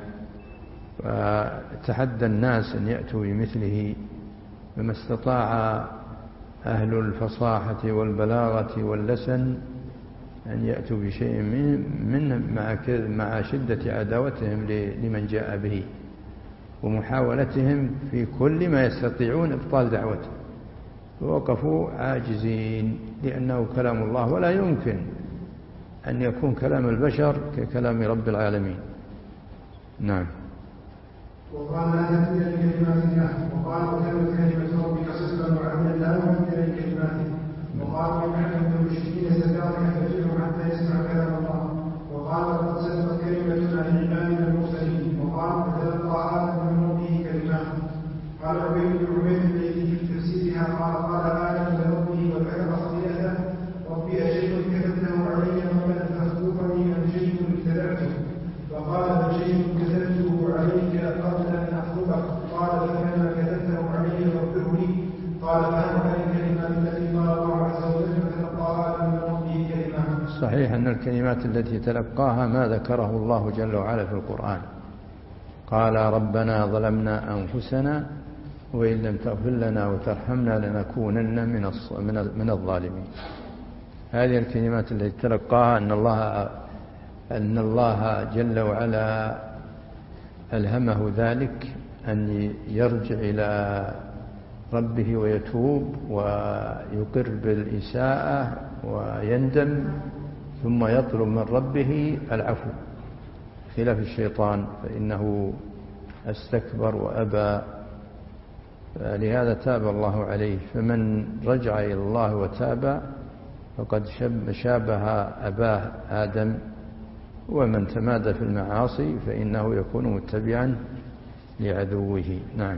وتحدى الناس أن يأتوا بمثله، فما استطاع أهل الفصاحة والبلاغة واللسن أن يأتوا بشيء منه مع مع شدة عداوتهم لمن جاء به، ومحاولتهم في كل ما يستطيعون إبطال دعوته، ووقفوا عاجزين، لأنه كلام الله، ولا يمكن أن يكون كلام البشر ككلام رب العالمين. نعم. وقال لا تبدل لكلمات الله، وقال وكلمة كلمة ربك صدقا وعدلا لا مبدل لكلماته، وقال وإن أحد المشركين استجارك فأجره حتى يسمع كلام الله، وقال وقد سبقت كلمتنا لعبادنا المرسلين، وقال وتلقى آدم من ربه كلمات. قال عبيد بن عبيد الذي في تفسيرها قال قال آدم لربه وذكر خطيئته ربي أشيء كتبته علي قبل أن تخلقني أم شيء ابتدعته؟ فقال بل شيء كتبته عليك قبل أن أخلقك. قال فكما كتبته علي فاغفره لي. قال فهذه الكلمات التي قال الله عز وجل فتلقى آدم من ربه كلمات. صحيح أن الكلمات التي تلقاها ما ذكره الله جل وعلا في القرآن. قال ربنا ظلمنا أنفسنا وإن لم تغفر لنا وترحمنا لنكونن من من الظالمين. هذه الكلمات التي تلقاها أن الله أن الله جل وعلا ألهمه ذلك، أن يرجع إلى ربه ويتوب ويقر بالإساءة ويندم، ثم يطلب من ربه العفو، خلاف الشيطان فإنه استكبر وأبى، لهذا تاب الله عليه. فمن رجع إلى الله وتاب فقد شابه أباه آدم ومن تمادى في المعاصي فإنه يكون متبعا لعدوه. نعم.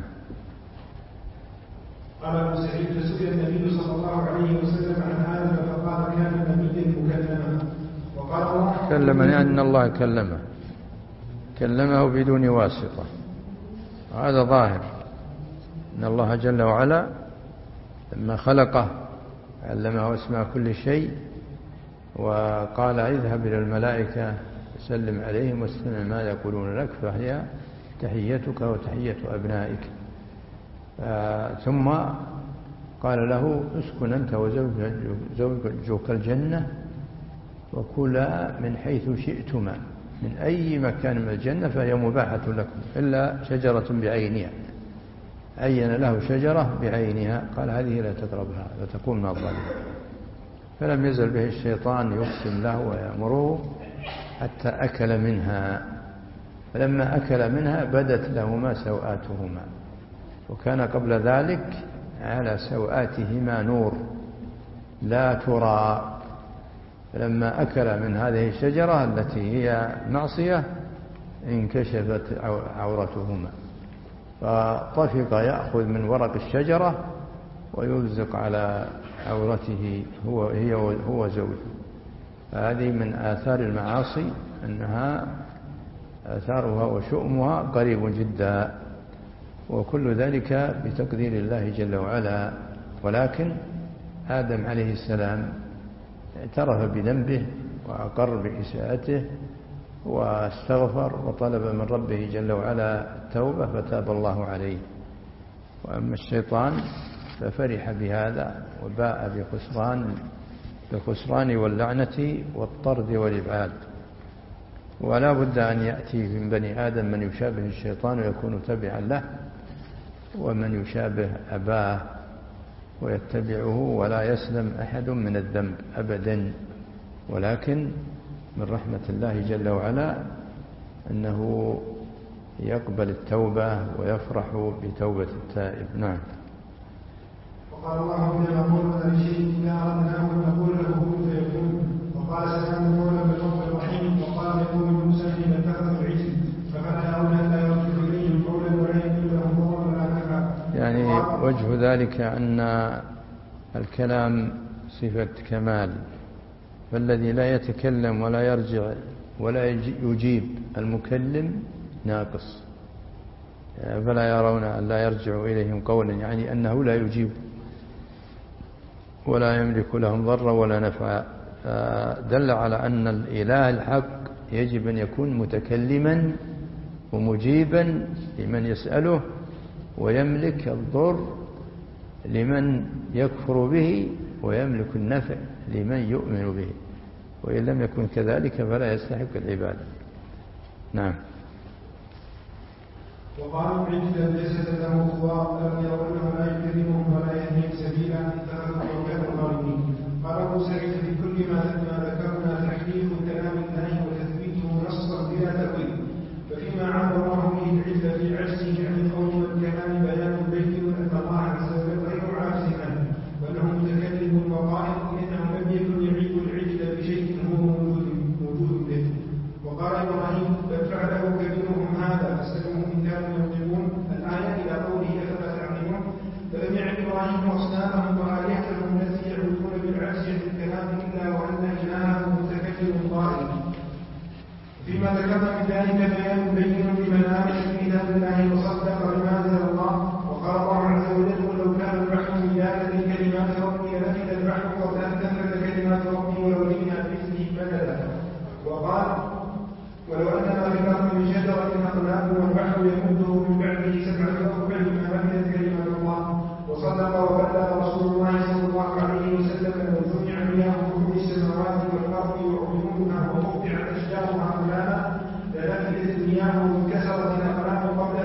قال أبو سعيد: سئل النبي صلى الله عليه وسلم عن آدم فقال: كان نبيا مكلما. وقال الله: كلما يعني أن الله كلمه كلمه بدون واسطة. هذا ظاهر أن الله جل وعلا لما خلقه علمه أسماء كل شيء، وقال: اذهب إلى الملائكة سلم عليهم واستمع ما يقولون لك، فهي تحيتك وتحية أبنائك. ثم قال له: اسكن أنت وزوجك الجنة وكلا من حيث شئتما، من أي مكان من الجنة فهي مباحة لكم إلا شجرة بعينها. عين له شجرة بعينها، قال: هذه لا تقربها فتكون من الظالمين. فلم يزل به الشيطان يقسم له ويأمره حتى أكل منها. فلما أكل منها بدت لهما سوآتهما، وكان قبل ذلك على سوآتهما نور لا ترى. فلما أكل من هذه الشجرة التي هي معصية انكشفت عورتهما، فطفق يأخذ من ورق الشجرة ويلزق على عورته هو هي هو زوجه. فهذه من آثار المعاصي، أنها آثارها وشؤمها قريب جدا، وكل ذلك بتقدير الله جل وعلا. ولكن آدم عليه السلام اعترف بذنبه وأقر بإساءته واستغفر وطلب من ربه جل وعلا التوبة فتاب الله عليه. وأما الشيطان ففرح بهذا وباء بخسران بالخسران واللعنة والطرد والإبعاد. ولا بد أن يأتي من بني آدم من يشابه الشيطان ويكون تبعا له، ومن يشابه أباه ويتبعه، ولا يسلم أحد من الذنب أبدا. ولكن من رحمة الله جل وعلا أنه يقبل التوبة ويفرح بتوبة التائب. نعم. وقال الله: إذا نقول هذا الشيء إذا أردناه نقول له كن فيكون. وقال: سلام قولا من رب الرحيم. وقال يقول موسى: إن اتخذوا العجل فمن هؤلاء لا يرجع إليهم قولا ولا يكون لهم ضرا ولا نفعا. يعني وجه ذلك أن الكلام صفة كمال، فالذي لا يتكلم ولا يرجع ولا يجيب المكلم ناقص. فلا يرون أن لا يرجع إليهم قولا، يعني أنه لا يجيب ولا يملك لهم ضرا ولا نفعا. دل على أن الإله الحق يجب أن يكون متكلما ومجيبا لمن يسأله، ويملك الضر لمن يكفر به، ويملك النفع لمن يؤمن به. وإن لم يكن كذلك فلا يستحق العبادة. نعم. وقالوا: العجل ليس له خوار لم يرونه لا يكرمهم ولا يهديهم سبيلا اتخذوا وكانوا ظالمين. قال أبو سعيد: في كل ما ذكرنا تحريف كلام الله وتثبيته نصا بلا تأويل. ففيما عبر الله به العجل في عجزه عن القول والكلام بيان بين أن الله عز وجل غير عاجز عنه، وأنه متكلم وقائل، إنه لم يكن يعيب العجل بشيء هو موجود به. وقال إبراهيم: بل فعله كبيرهم هذا فاسألوهم إن كانوا ينطقون. الآية إلى قوله: أفلا تعقلون. فلم يعد إبراهيم أصنامهم وآلهتهم التي يعبدون بالعجز عن الكلام إلا وأن إلههم متكلم قائل. فيما ذكرنا من ذلك بيان بين لمن آمن بكتاب الله وصدق بما أنزل الله. وقال الله عز وجل: ولو كان البحر مدادا لكلمات ربي لنفد البحر قبل أن تنفد كلمات ربي ولو جئنا بمثله مددا. وقال: ولو أن ما في الأرض من شجرة أقلام والبحر يمده من بعده سبعة أربع ما نفدت كلمات الله. وصدق وبلغ رسول الله صلى الله عليه وسلم لو جمع مياه بحور السماوات والأرض وعيونها وقطعت أشجارها أقلاما لنفدت المياه وانكسرت الأقلام قبل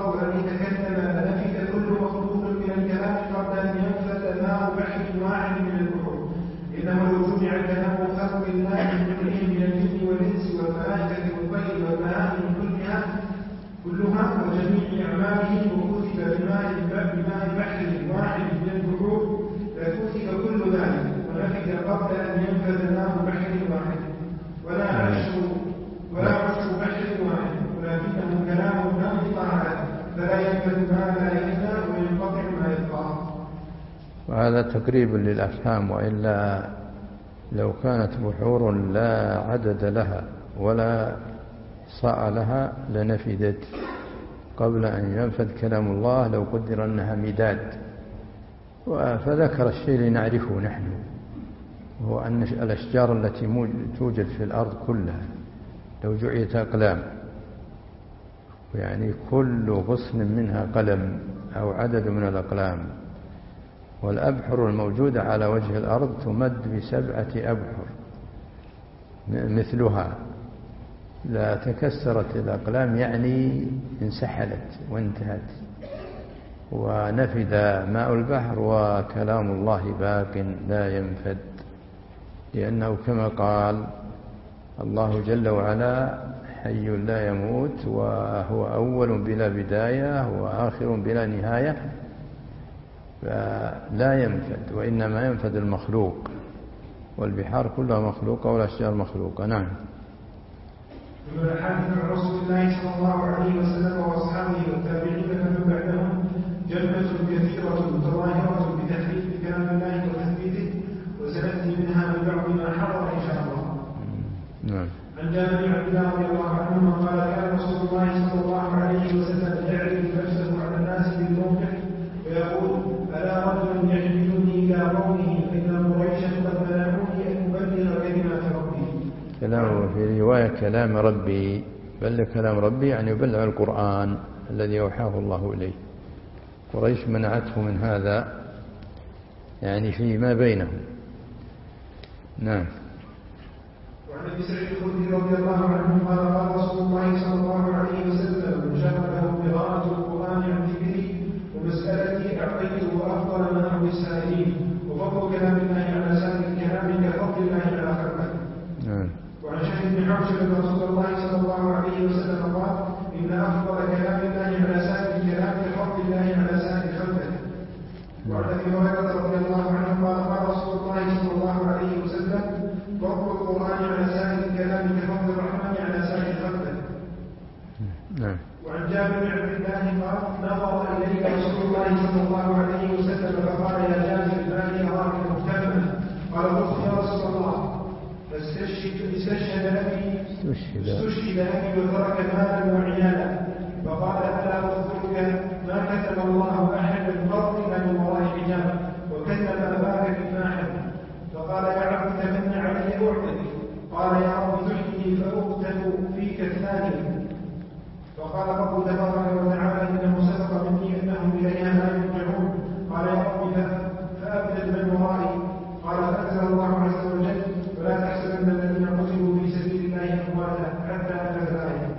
الله أن يتكلم لنفد كل مخلوق من الكلام قبل أن ينفد ماء بحر واحد من البحور. إنه لو جمع كلام خلق الله كلهم من الجن والإنس والملائكة والطير والبهائم كلها كلها وجميع أعماله وكتب بماء بماء بحر واحد من البحور لكتب كل ذلك ونفد قبل أن ينفد ماء بحر واحد ولا عرش ولا عرش بحر واحد ولكنه كلام لا انقطاع له فلا ينفد ما لا يفنى وينقطع ما يبقى. وهذا تقريب للأفهام، وإلا لو كانت بحور لا عدد لها ولا صاع لها لنفدت قبل أن ينفد كلام الله لو قدر أنها مداد. فذكر الشيء لنعرفه نحن، وهو أن الأشجار التي توجد في الأرض كلها لو جعلت أقلام، يعني كل غصن منها قلم أو عدد من الأقلام، والأبحر الموجودة على وجه الأرض تمد بسبعة أبحر مثلها لا تكسرت الأقلام، يعني انسحلت وانتهت ونفد ماء البحر وكلام الله باق لا ينفد، لأنه كما قال الله جل وعلا حي لا يموت وهو أول بلا بداية وآخر بلا نهاية، فلا ينفد، وإنما ينفد المخلوق، والبحار كلها مخلوقة والأشجار مخلوقة. نعم. ومن الحادث عن رسول الله صلى الله عليه وسلم وأصحابه والتابعين فمن بعدهم جنة كثيرة متظاهرة بتحريف كلام الله وتثبيته، وسنأتي منها من بعض ما حضر إن شاء الله. نعم. عن جابر بن عبد الله رضي الله عنهما قال كان رسول الله صلى الله عليه وسلم يعرف نفسه على الناس بالموقف ويقول ألا رجل يحملني إلى قومه فإن قريشا قد منعوني أن أبلغ كلمات ربي. كلام في رواية كلام ربي، بل كلام ربي يعني يبلغ القرآن الذي أوحاه الله إليه. قريش منعته من هذا يعني فيما بينهم. نعم. وعن ابي سعيد الخدري رضي الله عنه قال قال رسول الله صلى الله عليه وسلم من شغله قراءة القرآن عن ذكري ومسألتي أعطيته أفضل ما هو السائلين، وفضل كلام الله على سائر الكلام كفضل الله على خلقه. نعم. وعن شهر بن حوشب أن رسول الله صلى الله عليه وسلم قال إن أفضل كلام الله على سائر الكلام كفضل الله على سائر خلقه. وعن ابي هريرة رضي الله عنه قال قال رسول الله صلى الله عليه وسلم فضل القرآن على سائر الكلام كفضل الرحمن على سائر خلقه. نعم. وعن جابر بن عبد الله قال نظر إليه رسول الله صلى الله عليه وسلم فقال يا جابر ما لي أراك مهتما؟ قال قلت يا رسول الله فاستشهد استشهد أبي استشهد أبي وترك مالا وعيالا، فقال ألا أخبرك ما كتب الله أحدا قط إلا من وراء حجاب وكتب أباك بفاحا. فقال يا عبد تمن علي أعطك. قال يا رب تحيي فأقتل فيك الثاني. فقال رب تبارك وتعالى إنه سبق مني أنهم إليها لا يرجعون. قال يا رب فأبدل من ورائي. قال فأنزل الله عز وجل ولا تحسبن الذين قتلوا في سبيل الله أمواتا حتى أنزل الآية.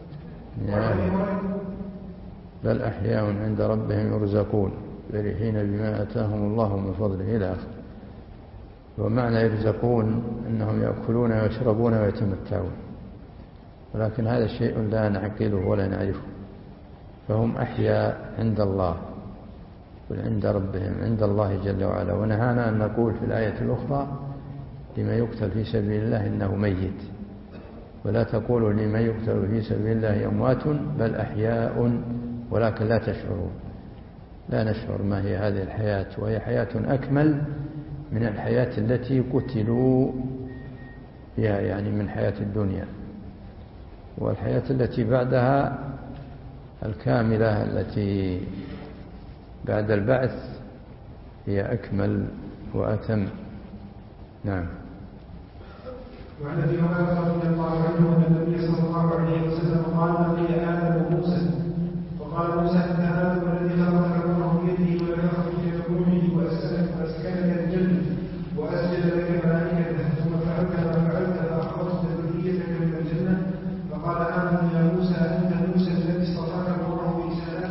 بل أحياء عند ربهم يرزقون فرحين بما آتاهم الله من فضله إلى آخره. ومعنى يرزقون أنهم يأكلون ويشربون ويتمتعون، ولكن هذا شيء لا نعقله ولا نعرفه، فهم أحياء عند الله وعند ربهم عند الله جل وعلا. ونهانا أن نقول في الآية الأخرى لمن يقتل في سبيل الله إنه ميت، ولا تقولوا لمن يقتل في سبيل الله أموات بل أحياء ولكن لا تشعرون. لا نشعر ما هي هذه الحياة، وهي حياة أكمل من الحياة التي قتلوا فيها، يعني من حياة الدنيا. والحياة التي بعدها الكاملة التي بعد البعث هي أكمل وأتم. نعم. وعن ابي هريره رضي الله عنه ان النبي صلى الله عليه وسلم قال لقي ادم موسى فقال موسى انت هذا الذي خلقك الله بيده ونفخ في روحه واسكنك الجنه واسجد لك ملائكته ثم فعلت ما فعلت فاخرجت ذريتك من الجنه. فقال امن يا موسى انت موسى الذي اصطفاك الله برسالته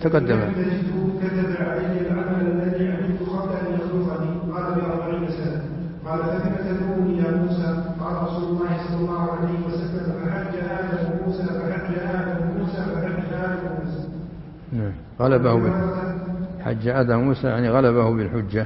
تقدم. كتب علي العمل الذي عملت قبل أن يخلقني قال بأربعين سنة. قال فكم تدعوني يا موسى؟ قال رسول الله صلى الله عليه وسلم فحج آدم موسى فحج آدم موسى فحج آدم موسى. نعم. غلبه حج آدم موسى يعني غلبه بالحجة.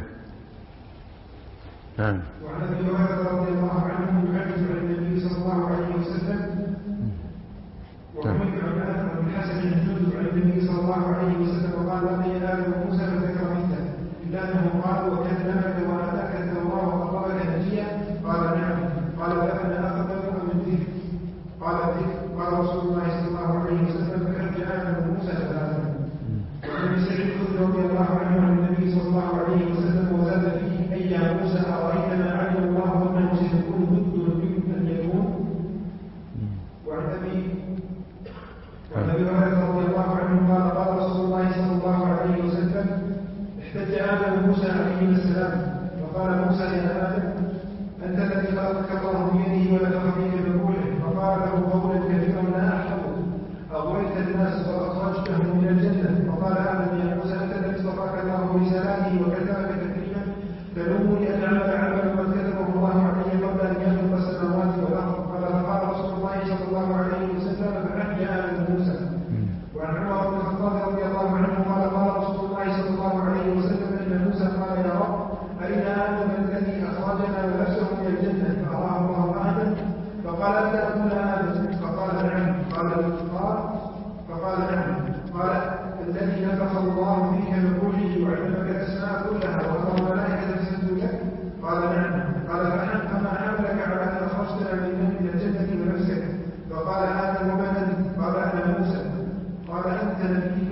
نعم. وعن ابي هريره رضي الله عنه يحدث عن النبي صلى الله عليه وسلم وحمد عن الحسن الجند عن النبي صلى الله عليه وسلم قال لقي آدم موسى فذكر مثله إلا أنه قال وكلمك وآتاك التوراة وأخبرك نجيا قال نعم قال فأنا أخبرك من ذكر قال ذكر قال رسول الله صلى الله عليه وسلم فحج آدم موسى ثلاثا. وعن ابي سعيد رضي الله عنه عن النبي صلى الله عليه وسلم وزاد فيه أي يا موسى أرأيت ما علم الله أنه سيكون مد منك أن يكون. وعن أبي وعن أبي هريرة رضي الله عنه قال قال رسول الله صلى الله عليه وسلم احتج آدم موسى عليه السلام فقال موسى يا آدم أنت الذي خلقك الله بيده ونفخ فيك من روحه فقال له قولا كثيرا لا أحفظه أغويت الناس وأخرجتهم من الجنة فقال آدم يا موسى أنت الذي اصطفاك الله برسالاته وكتبك تكريما تلومني أن أعمل عملا قد كتبه الله علي قبل أن يخلق السماوات والأرض. قال فقال رسول الله صلى الله عليه وسلم فحج آدم موسى. وعن عمر بن الخطاب رضي الله عنه قال قال رسول الله صلى الله عليه وسلم إن موسى قال يا رب أين آدم الذي أخرجنا ونفسه من الجنة فأراه الله آدم فقال أنت أبونا آدم فقال نعم قال قال فقال نعم قال الذي نفخ الله فيك من روحه وعلمك الأسماء كلها وأمر الملائكة تسجد لك قال نعم قال فما حملك على أن أخرجتنا من الجنة بنفسك فقال آدم ومن أنت قال أنا موسى قال أنت نبي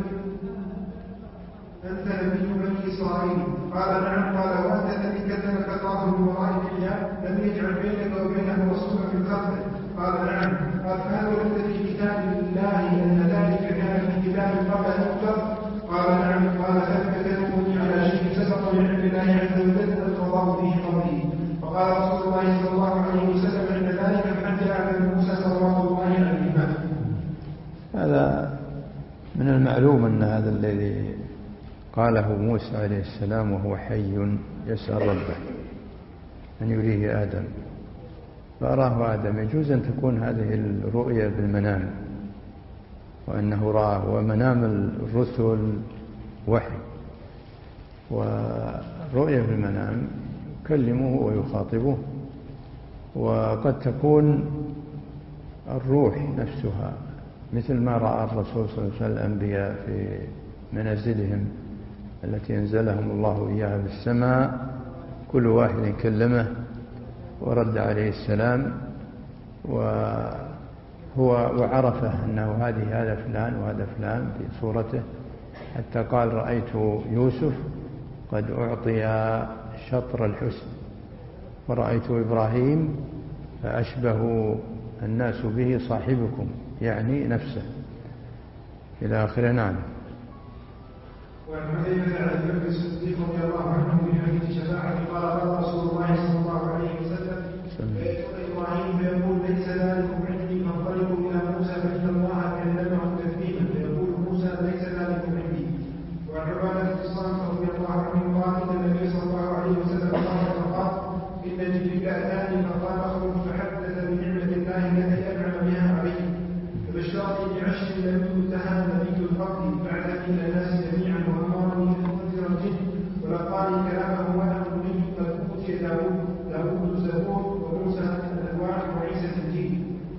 أنت نبي بني إسرائيل قال نعم قال وأنت الذي كتبك الله من وراء الحجاب لم يجعل بينك وبينه رسولا من خلقه قال نعم قال فهل وجدت في كتاب الله أن ذلك كان في كتاب قبل أن يكتب قال نعم قال فلم تدلني على شيء سبق من عند الله عز وجل أن الله فيه قبلي. فقال رسول الله صلى الله عليه وسلم عند ذلك فحج آدم موسى صلوات الله عليه. هذا من المعلوم أن هذا الذي قاله موسى عليه السلام وهو حي يسأل ربه أن يريه آدم فأراه آدم. يجوز أن تكون هذه الرؤية بالمنام وأنه رآه ومنام الرسل وحي والرؤية بالمنام يكلمه ويخاطبه وقد تكون الروح نفسها مثل ما رأى الرسول صلى الله عليه وسلم الأنبياء في منازلهم التي أنزلهم الله إياها بالسماء كل واحد كلمه ورد عليه السلام وهو وعرفه أنه هذه هذا فلان وهذا فلان في صورته حتى قال رأيت يوسف قد أعطي شطر الحسن ورأيت إبراهيم فأشبه الناس به صاحبكم يعني نفسه إلى آخره. نعم. وعن حذيفة عن ابي بكر الصديق رضي الله عنه في حديث شفاعة قال قال رسول الله صلى الله عليه وسلم فيأتون إبراهيم فيقول ليس ذلكم عندي فانطلقوا إلى موسى فإن الله كلمه تكليما فيقول موسى ليس ذلكم عندي. وعن عبادة بن الصامت رضي الله عنه قال إن النبي صلى الله عليه وسلم قال إن جبريل أتاني فقال اخرج فحدث بنعمة الله التي أنعم بها عليه فبشرني بعشر لم يؤتها نبي القبر بعد من الناس جميعا وأمرني أن أنذر الجن ولقاني كلامه وأنا منه قد أوتي داوود داوود الزبور وموسى الألواح وعيسى الإنجيل.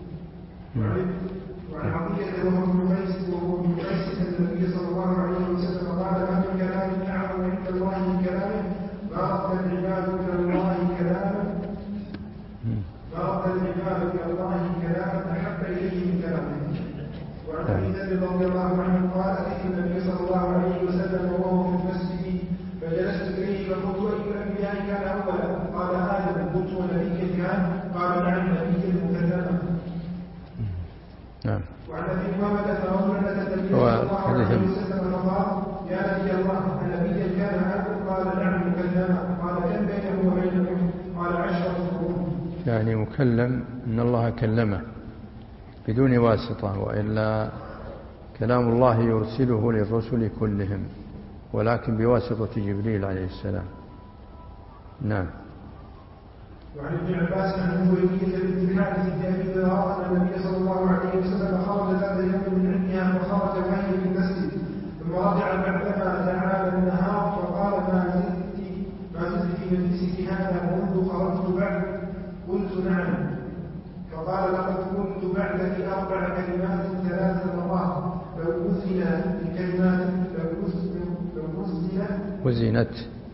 وعن عطية وهو ابن قيس وهو ابن قيس أن النبي صلى الله عليه وسلم قال ما من كلام أعظم عند الله من كلامه ما رد العباد إلى الله كلاما ما رد العباد إلى الله كلاما أحب إليه من كلامه. وعن أبي ذر رضي الله عنه قال أتيت النبي صلى الله عليه وسلم وهو في المسجد فجلست إليه فقلت أي الأنبياء كان أولا قال آدم قلت ونبي كان قال نعم نبي مكلما. نعم. وعن أبي محمد فرجل أتى النبي صلى الله عليه وسلم فقال يا نبي الله نبيا كان آدم قال نعم مكلما قال كم بينه وبينكم قال عشرة قرون. يعني مكلم أن الله كلمه بدون واسطة وإلا كلام الله يرسله للرسل كلهم، ولكن بواسطة جبريل عليه السلام. نعم. وعن ابن عباس أنه يجيز بالاتحاد في أبي ذر أن النبي صلى الله عليه وسلم خرج ذات يوم من عندها فخرج وهي في المسجد ثم رجع بعدما دعا النهار فقال ما زلت ما زلت في مجلسك هذا منذ خرجت بعد؟ قلت نعم. فقال لقد قلت بعدك أربع كلمات ثلاث مرات لو وزن الكلمات لو وزن لو وزن وزنت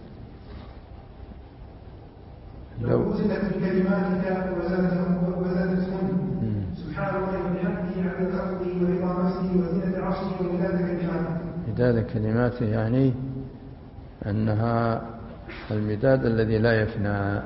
لو وزنت بكلماتك وزادتهن سبحان الله وبحمده عدد خلقه ورضا نفسه وزنة عرشه ومداد كلماته. مداد كلماته يعني أنها المداد الذي لا يفنى،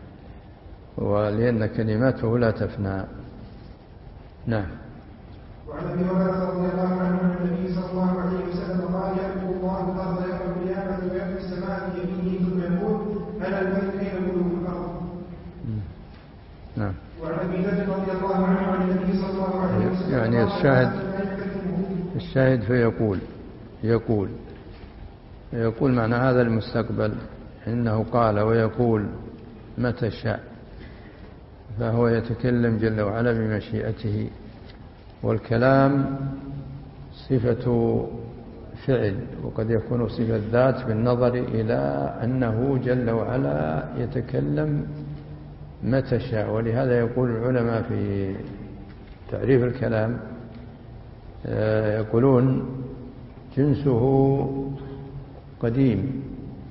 ولأن كلماته لا تفنى. نعم. وعن ابي هريره رضي الله عنه عن النبي صلى الله عليه وسلم قال يأكل الله الارض يوم القيامه ويأكل السماء بيمينه ثم يقول انا الملك اين ملوك الارض. نعم. وعن ابي ذر رضي الله عنه عن النبي صلى الله عليه وسلم يعني الشاهد الشاهد فيقول يقول يقول معنى هذا المستقبل، إنه قال ويقول متى شاء، فهو يتكلم جل وعلا بمشيئته. والكلام صفة فعل، وقد يكون صفة ذات بالنظر إلى أنه جل وعلا يتكلم متى شاء. ولهذا يقول العلماء في تعريف الكلام يقولون جنسه قديم،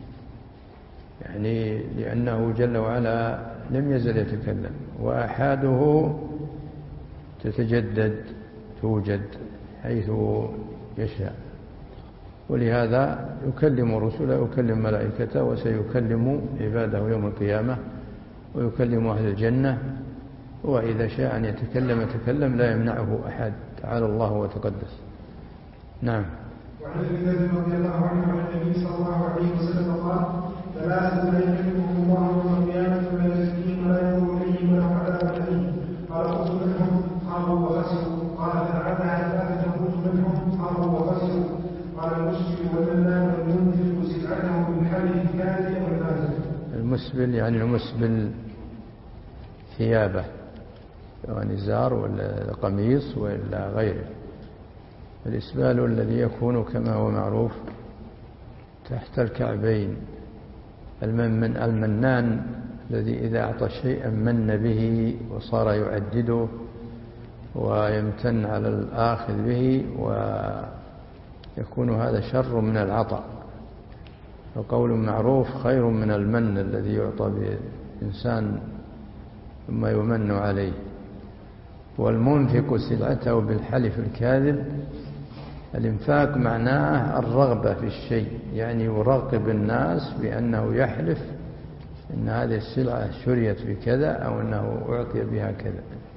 يعني لأنه جل وعلا لم يزل يتكلم، وآحاده تتجدد توجد حيث يشاء. ولهذا يكلم رسله يكلم ملائكته، وسيكلم عباده يوم القيامة، ويكلم أهل الجنة، وإذا شاء أن يتكلم يتكلم لا يمنعه أحد، تعالى الله وتقدس. نعم. وعن ابي ذر رضي الله عنه عن النبي صلى الله عليه وسلم قال ثلاثة لا يكلمهم الله يوم القيامة ولا يزكيهم ولا ينظر إليهم ولهم عذاب أليم. قال قلت منهم؟ خابوا وخسروا. قال فلعلها ثلاثة قلت منهم؟ خابوا وخسروا. قال المسلم والمنان والمنفق سلعته بالحل الكاذب والفاسد. المسبل يعني المسبل ثيابه، يعني زار ولا قميص ولا غيره. الإسبال الذي يكون كما هو معروف تحت الكعبين. المن المنان الذي إذا أعطى شيئا من به وصار يعدده ويمتن على الآخذ به، ويكون هذا شر من العطاء. وقول معروف خير من المن الذي يعطى بإنسان ثم يمن عليه. والمنفق سلعته بالحلف الكاذب، الإنفاق معناه الرغبة في الشيء، يعني يرغب الناس بأنه يحلف إن هذه السلعة شريت بكذا أو أنه أعطي بها كذا.